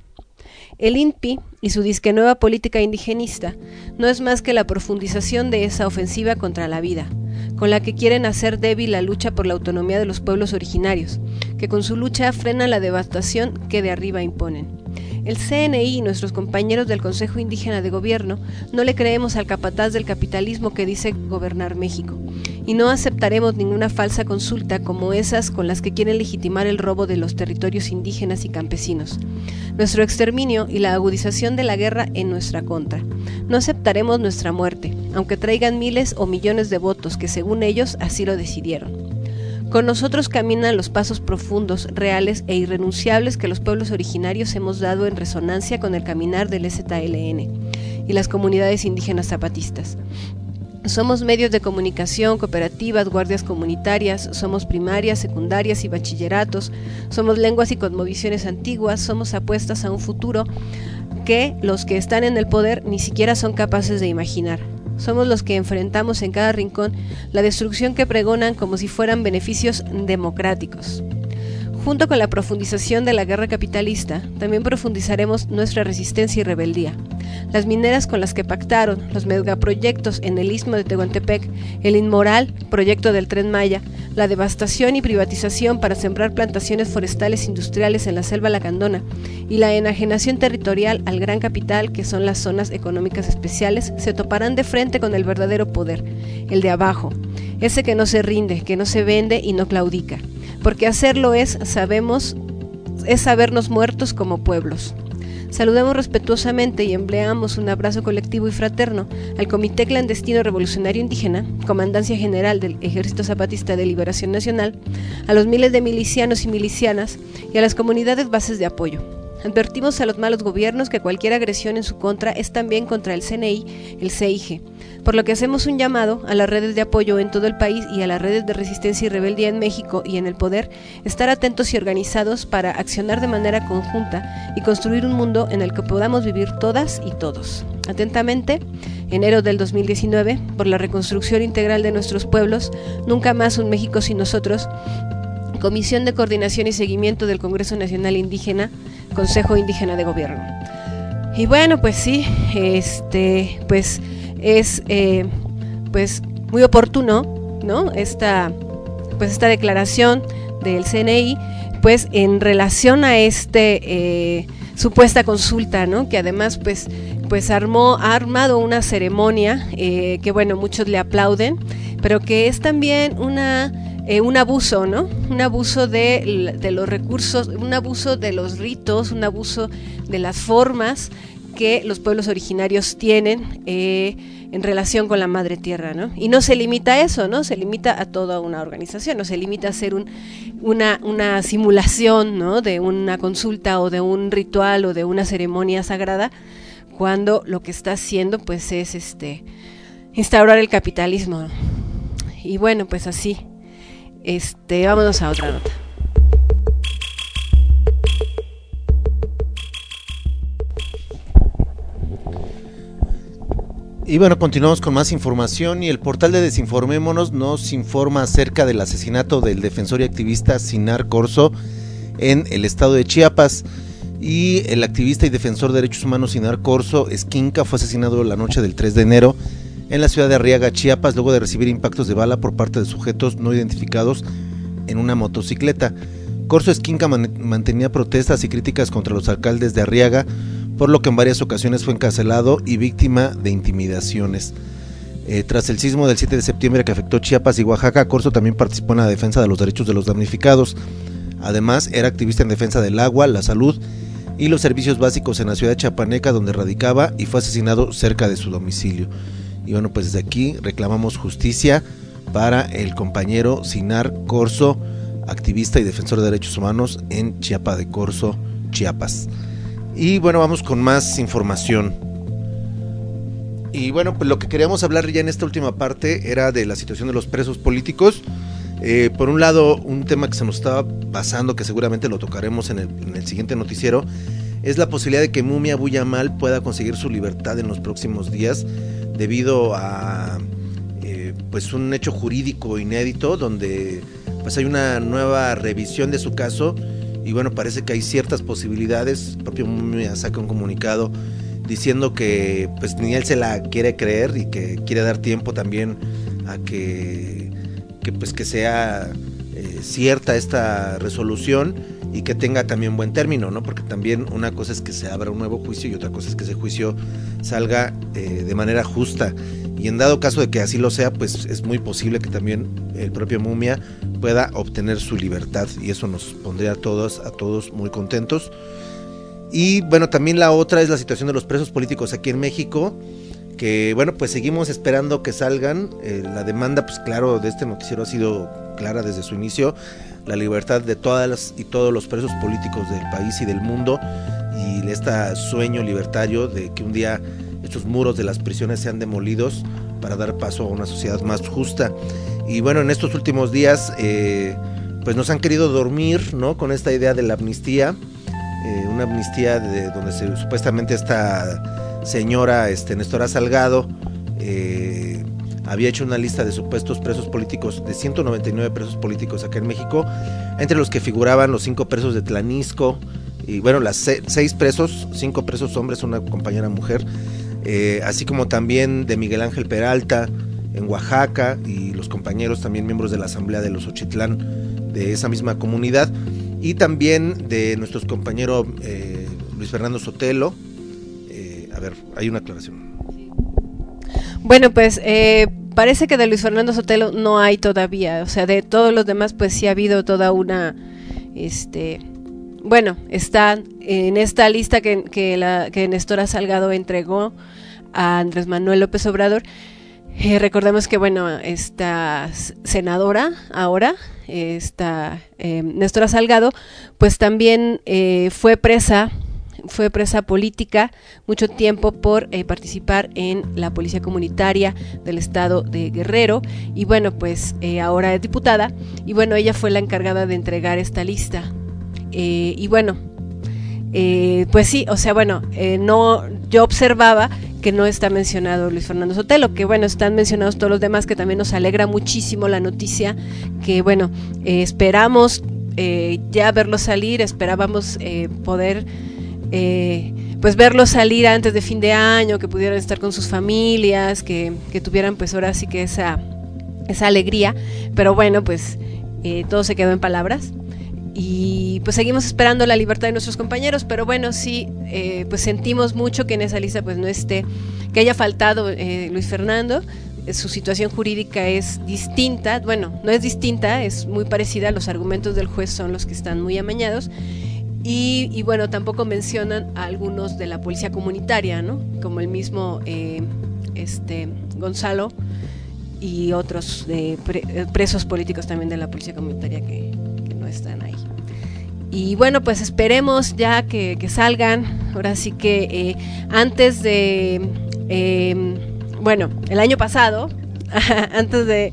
El I N P I y su disque nueva política indigenista no es más que la profundización de esa ofensiva contra la vida, con la que quieren hacer débil la lucha por la autonomía de los pueblos originarios, que con su lucha frenan la devastación que de arriba imponen. El C N I y nuestros compañeros del Consejo Indígena de Gobierno no le creemos al capataz del capitalismo que dice gobernar México, y no aceptaremos ninguna falsa consulta como esas con las que quieren legitimar el robo de los territorios indígenas y campesinos, nuestro exterminio y la agudización de la guerra en nuestra contra. No aceptaremos nuestra muerte, aunque traigan miles o millones de votos que según ellos así lo decidieron. Con nosotros caminan los pasos profundos, reales e irrenunciables que los pueblos originarios hemos dado en resonancia con el caminar del E Z L N y las comunidades indígenas zapatistas. Somos medios de comunicación, cooperativas, guardias comunitarias, somos primarias, secundarias y bachilleratos, somos lenguas y cosmovisiones antiguas, somos apuestas a un futuro que los que están en el poder ni siquiera son capaces de imaginar. Somos los que enfrentamos en cada rincón la destrucción que pregonan como si fueran beneficios democráticos. Junto con la profundización de la guerra capitalista, también profundizaremos nuestra resistencia y rebeldía. Las mineras con las que pactaron, los megaproyectos en el Istmo de Tehuantepec, el inmoral proyecto del Tren Maya, la devastación y privatización para sembrar plantaciones forestales industriales en la selva lacandona y la enajenación territorial al gran capital que son las zonas económicas especiales, se toparán de frente con el verdadero poder, el de abajo, ese que no se rinde, que no se vende y no claudica, porque hacerlo es, sabemos, es sabernos muertos como pueblos. Saludamos respetuosamente y empleamos un abrazo colectivo y fraterno al Comité Clandestino Revolucionario Indígena, Comandancia General del Ejército Zapatista de Liberación Nacional, a los miles de milicianos y milicianas y a las comunidades bases de apoyo. Advertimos a los malos gobiernos que cualquier agresión en su contra es también contra el C N I, el C I G, por lo que hacemos un llamado a las redes de apoyo en todo el país y a las redes de resistencia y rebeldía en México y en el poder, estar atentos y organizados para accionar de manera conjunta y construir un mundo en el que podamos vivir todas y todos. Atentamente, enero del dos mil diecinueve, por la reconstrucción integral de nuestros pueblos, nunca más un México sin nosotros, Comisión de Coordinación y Seguimiento del Congreso Nacional Indígena, Consejo Indígena de Gobierno. Y bueno, pues sí, este, pues es eh, pues muy oportuno, ¿no? Esta, pues esta declaración del C N I, pues en relación a este eh, supuesta consulta, ¿no? Que además pues pues armó ha armado una ceremonia eh, que bueno, muchos le aplauden, pero que es también una Eh, un abuso, ¿no? Un abuso de, de los recursos, un abuso de los ritos, un abuso de las formas que los pueblos originarios tienen eh, en relación con la madre tierra, ¿no? Y no se limita a eso, ¿no? Se limita a toda una organización, no se limita a hacer un, una, una simulación, ¿no? De una consulta o de un ritual o de una ceremonia sagrada, cuando lo que está haciendo pues es este instaurar el capitalismo, ¿no? Y bueno, pues así. Este, vámonos a otra nota. Y bueno, continuamos con más información y el portal de Desinformémonos nos informa acerca del asesinato del defensor y activista Sinar Corzo en el estado de Chiapas. Y el activista y defensor de derechos humanos Sinar Corzo Esquinca fue asesinado la noche del tres de enero en la ciudad de Arriaga, Chiapas, luego de recibir impactos de bala por parte de sujetos no identificados en una motocicleta. Corzo Esquinca man- mantenía protestas y críticas contra los alcaldes de Arriaga, por lo que en varias ocasiones fue encarcelado y víctima de intimidaciones. Eh, tras el sismo del siete de septiembre que afectó Chiapas y Oaxaca, Corzo también participó en la defensa de los derechos de los damnificados. Además, era activista en defensa del agua, la salud y los servicios básicos en la ciudad chiapaneca donde radicaba, y fue asesinado cerca de su domicilio. Y bueno, pues desde aquí reclamamos justicia para el compañero Sinar Corzo, activista y defensor de derechos humanos en Chiapa de Corzo, Chiapas. Y bueno, vamos con más información. Y bueno, pues lo que queríamos hablar ya en esta última parte era de la situación de los presos políticos. Eh, por un lado, un tema que se nos estaba pasando, que seguramente lo tocaremos en el, en el siguiente noticiero, es la posibilidad de que Mumia Abu Jamal pueda conseguir su libertad en los próximos días, debido a eh, pues un hecho jurídico inédito, donde pues hay una nueva revisión de su caso, y bueno, parece que hay ciertas posibilidades. El propio Mumia saca un comunicado diciendo que pues ni él se la quiere creer y que quiere dar tiempo también a que que pues que sea eh, cierta esta resolución y que tenga también buen término, ¿no? Porque también una cosa es que se abra un nuevo juicio y otra cosa es que ese juicio salga eh, de manera justa, y en dado caso de que así lo sea, pues es muy posible que también el propio Mumia pueda obtener su libertad, y eso nos pondría a todos, a todos muy contentos. Y bueno, también la otra es la situación de los presos políticos aquí en México, que bueno, pues seguimos esperando que salgan. Eh, la demanda, pues claro, de este noticiero ha sido clara desde su inicio: la libertad de todas las y todos los presos políticos del país y del mundo, y este sueño libertario de que un día estos muros de las prisiones sean demolidos para dar paso a una sociedad más justa. Y bueno, en estos últimos días eh, pues nos han querido dormir, ¿no?, con esta idea de la amnistía, eh, una amnistía de donde se, supuestamente esta señora este, Nestora Salgado eh, había hecho una lista de supuestos presos políticos, de ciento noventa y nueve presos políticos acá en México, entre los que figuraban los cinco presos de Tlanisco, y bueno, las se, seis presos, cinco presos hombres, una compañera mujer, eh, así como también de Miguel Ángel Peralta en Oaxaca, y los compañeros también miembros de la Asamblea de los Ochitlán de esa misma comunidad, y también de nuestros compañeros eh, Luis Fernando Sotelo. A ver, hay una aclaración. Bueno, pues eh, parece que de Luis Fernando Sotelo no hay todavía, o sea, de todos los demás pues sí ha habido toda una, este, bueno, está en esta lista que, que, la, que Nestora Salgado entregó a Andrés Manuel López Obrador. Eh, recordemos que, bueno, esta senadora ahora, esta eh, Nestora Salgado, pues también eh, fue presa fue presa política mucho tiempo por eh, participar en la policía comunitaria del estado de Guerrero, y bueno, pues eh, ahora es diputada, y bueno, ella fue la encargada de entregar esta lista, eh, y bueno, eh, pues sí, o sea, bueno, eh, no, yo observaba que no está mencionado Luis Fernando Sotelo, que bueno, están mencionados todos los demás, que también nos alegra muchísimo la noticia, que bueno, eh, esperamos eh, ya verlos salir, esperábamos eh, poder Eh, pues verlos salir antes de fin de año, que pudieran estar con sus familias, que, que tuvieran pues ahora sí que esa, esa alegría, pero bueno, pues eh, todo se quedó en palabras, y pues seguimos esperando la libertad de nuestros compañeros, pero bueno, sí, eh, pues sentimos mucho que en esa lista pues no esté, que haya faltado eh, Luis Fernando. Su situación jurídica es distinta, bueno, no es distinta, es muy parecida, los argumentos del juez son los que están muy amañados. Y, y bueno, tampoco mencionan a algunos de la policía comunitaria, ¿no?, como el mismo eh, este Gonzalo y otros de pre, presos políticos también de la policía comunitaria que, que no están ahí. Y bueno, pues esperemos ya que, que salgan. Ahora sí que eh, antes de, eh, bueno, el año pasado, antes de...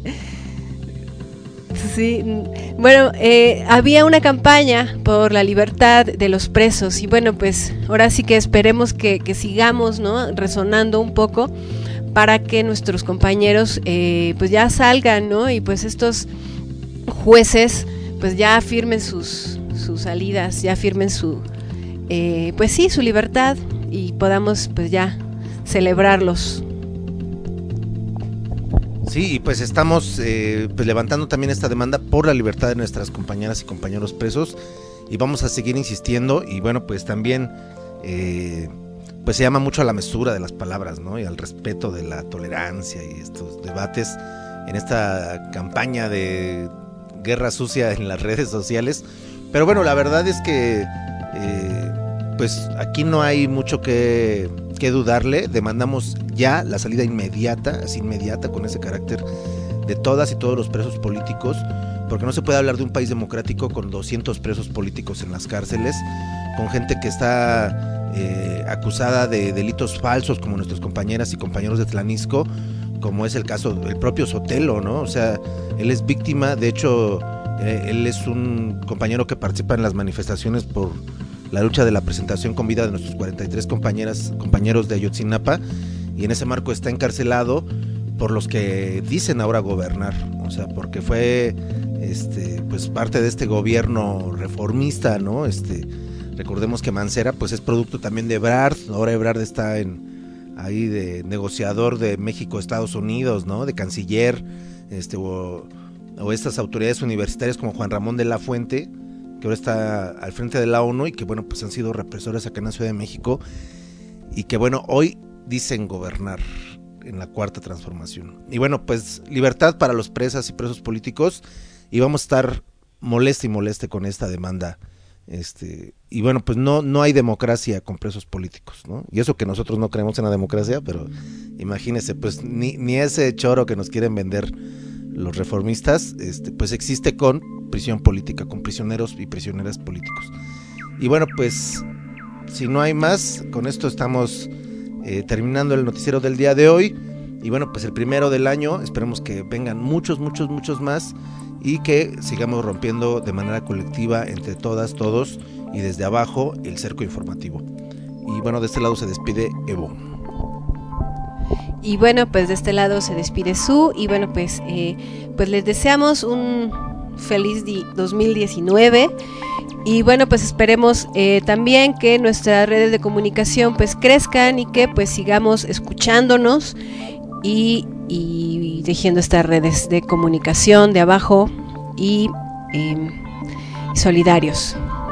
Sí, bueno, eh, había una campaña por la libertad de los presos, y bueno, pues ahora sí que esperemos que, que sigamos, ¿no?, resonando un poco para que nuestros compañeros eh, pues ya salgan, ¿no?, y pues estos jueces pues ya firmen sus, sus salidas, ya firmen su, eh, pues sí, su libertad, y podamos pues ya celebrarlos. Sí, y pues estamos eh, pues levantando también esta demanda por la libertad de nuestras compañeras y compañeros presos, y vamos a seguir insistiendo. Y bueno, pues también eh, pues se llama mucho a la mesura de las palabras, ¿no?, y al respeto de la tolerancia y estos debates en esta campaña de guerra sucia en las redes sociales. Pero bueno, la verdad es que eh, pues aquí no hay mucho que, que dudarle. Demandamos ya la salida inmediata, así inmediata, con ese carácter, de todas y todos los presos políticos, porque no se puede hablar de un país democrático con doscientos presos políticos en las cárceles, con gente que está eh, acusada de delitos falsos, como nuestras compañeras y compañeros de Tlanisco, como es el caso del propio Sotelo, ¿no? O sea, él es víctima, de hecho, eh, él es un compañero que participa en las manifestaciones por la lucha de la presentación con vida de nuestros cuarenta y tres compañeras, compañeros de Ayotzinapa, y en ese marco está encarcelado por los que dicen ahora gobernar, o sea, porque fue este pues parte de este gobierno reformista, ¿no? Este, recordemos que Mancera pues es producto también de Ebrard, ahora Ebrard está en ahí de negociador de México, Estados Unidos, ¿no? De canciller, este o, o estas autoridades universitarias como Juan Ramón de la Fuente, que ahora está al frente de la ONU y que bueno, pues han sido represores acá en la Ciudad de México y que bueno, hoy dicen gobernar en la Cuarta Transformación. Y bueno, pues libertad para los presas y presos políticos, y vamos a estar moleste y moleste con esta demanda. Este, y bueno, pues no, no hay democracia con presos políticos, ¿no? Y eso que nosotros no creemos en la democracia, pero imagínense, pues ni, ni ese choro que nos quieren vender los reformistas, este, pues existe con prisión política, con prisioneros y prisioneras políticos. Y bueno, pues si no hay más, con esto estamos eh, terminando el noticiero del día de hoy. Y bueno, pues el primero del año, esperemos que vengan muchos, muchos, muchos más y que sigamos rompiendo de manera colectiva entre todas, todos y desde abajo el cerco informativo. Y bueno, de este lado se despide Evo. Y bueno, pues de este lado se despide Su, y bueno, pues, eh, pues les deseamos un feliz dos mil diecinueve, y bueno, pues esperemos eh, también que nuestras redes de comunicación pues crezcan y que pues sigamos escuchándonos y, y tejiendo estas redes de comunicación de abajo y eh, solidarios.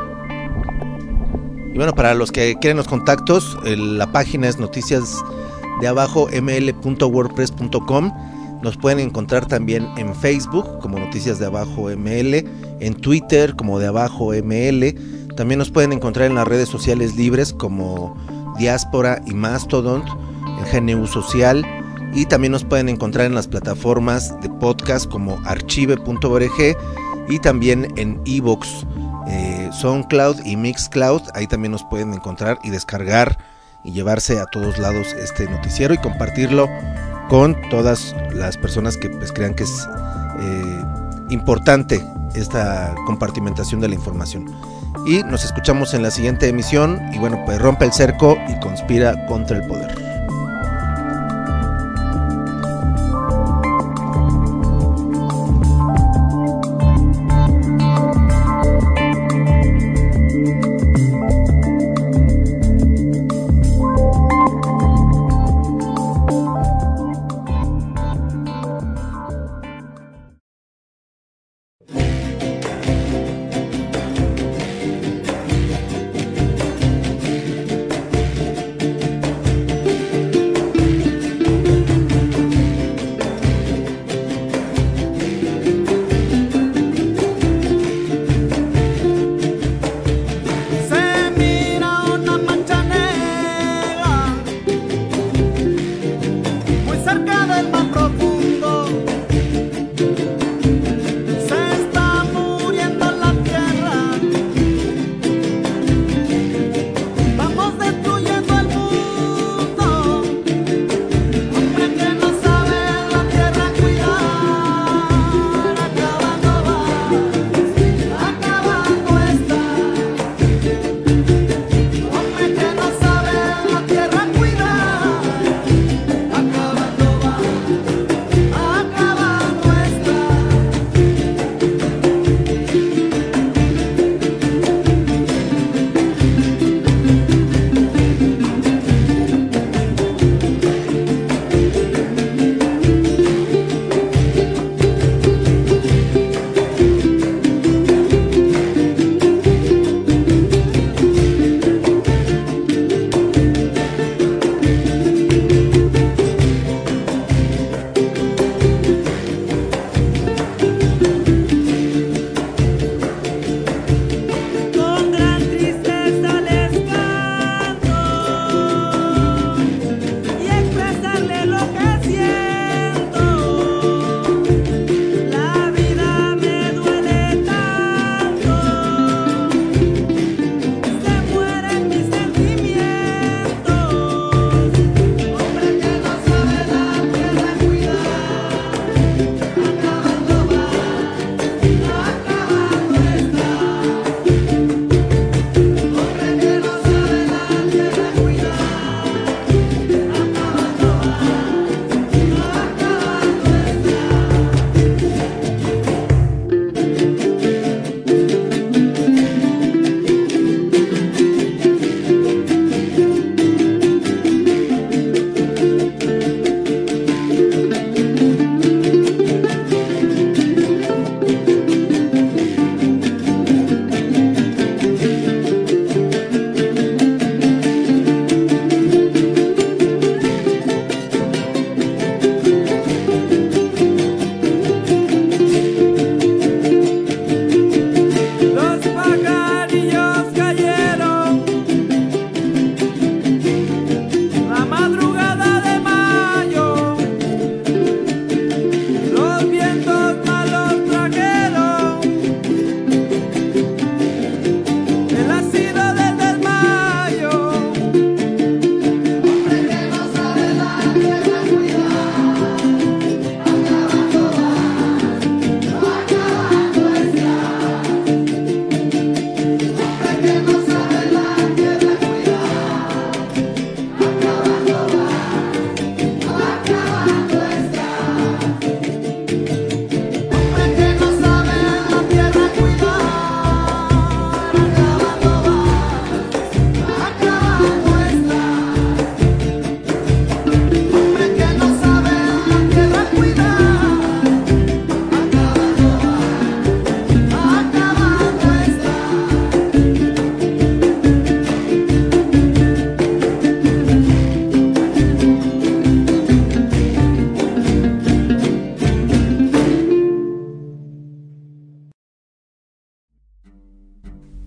Y bueno, para los que quieren los contactos, el, la página es noticias de abajo m l punto wordpress punto com. Nos pueden encontrar también en Facebook como Noticias de Abajo M L, en Twitter como de Abajo M L. También nos pueden encontrar en las redes sociales libres como Diáspora y Mastodon, en G N U Social, y también nos pueden encontrar en las plataformas de podcast como archive punto org y también en iVoox, eh, SoundCloud y Mixcloud. Ahí también nos pueden encontrar y descargar y llevarse a todos lados este noticiero y compartirlo con todas las personas que pues crean que es eh, importante esta compartimentación de la información. Y nos escuchamos en la siguiente emisión, y bueno, pues rompe el cerco y conspira contra el poder.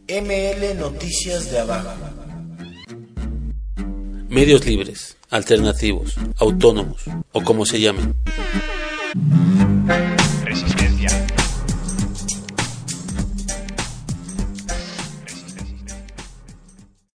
M L Noticias de Abajo. Medios libres, alternativos, autónomos o como se llamen.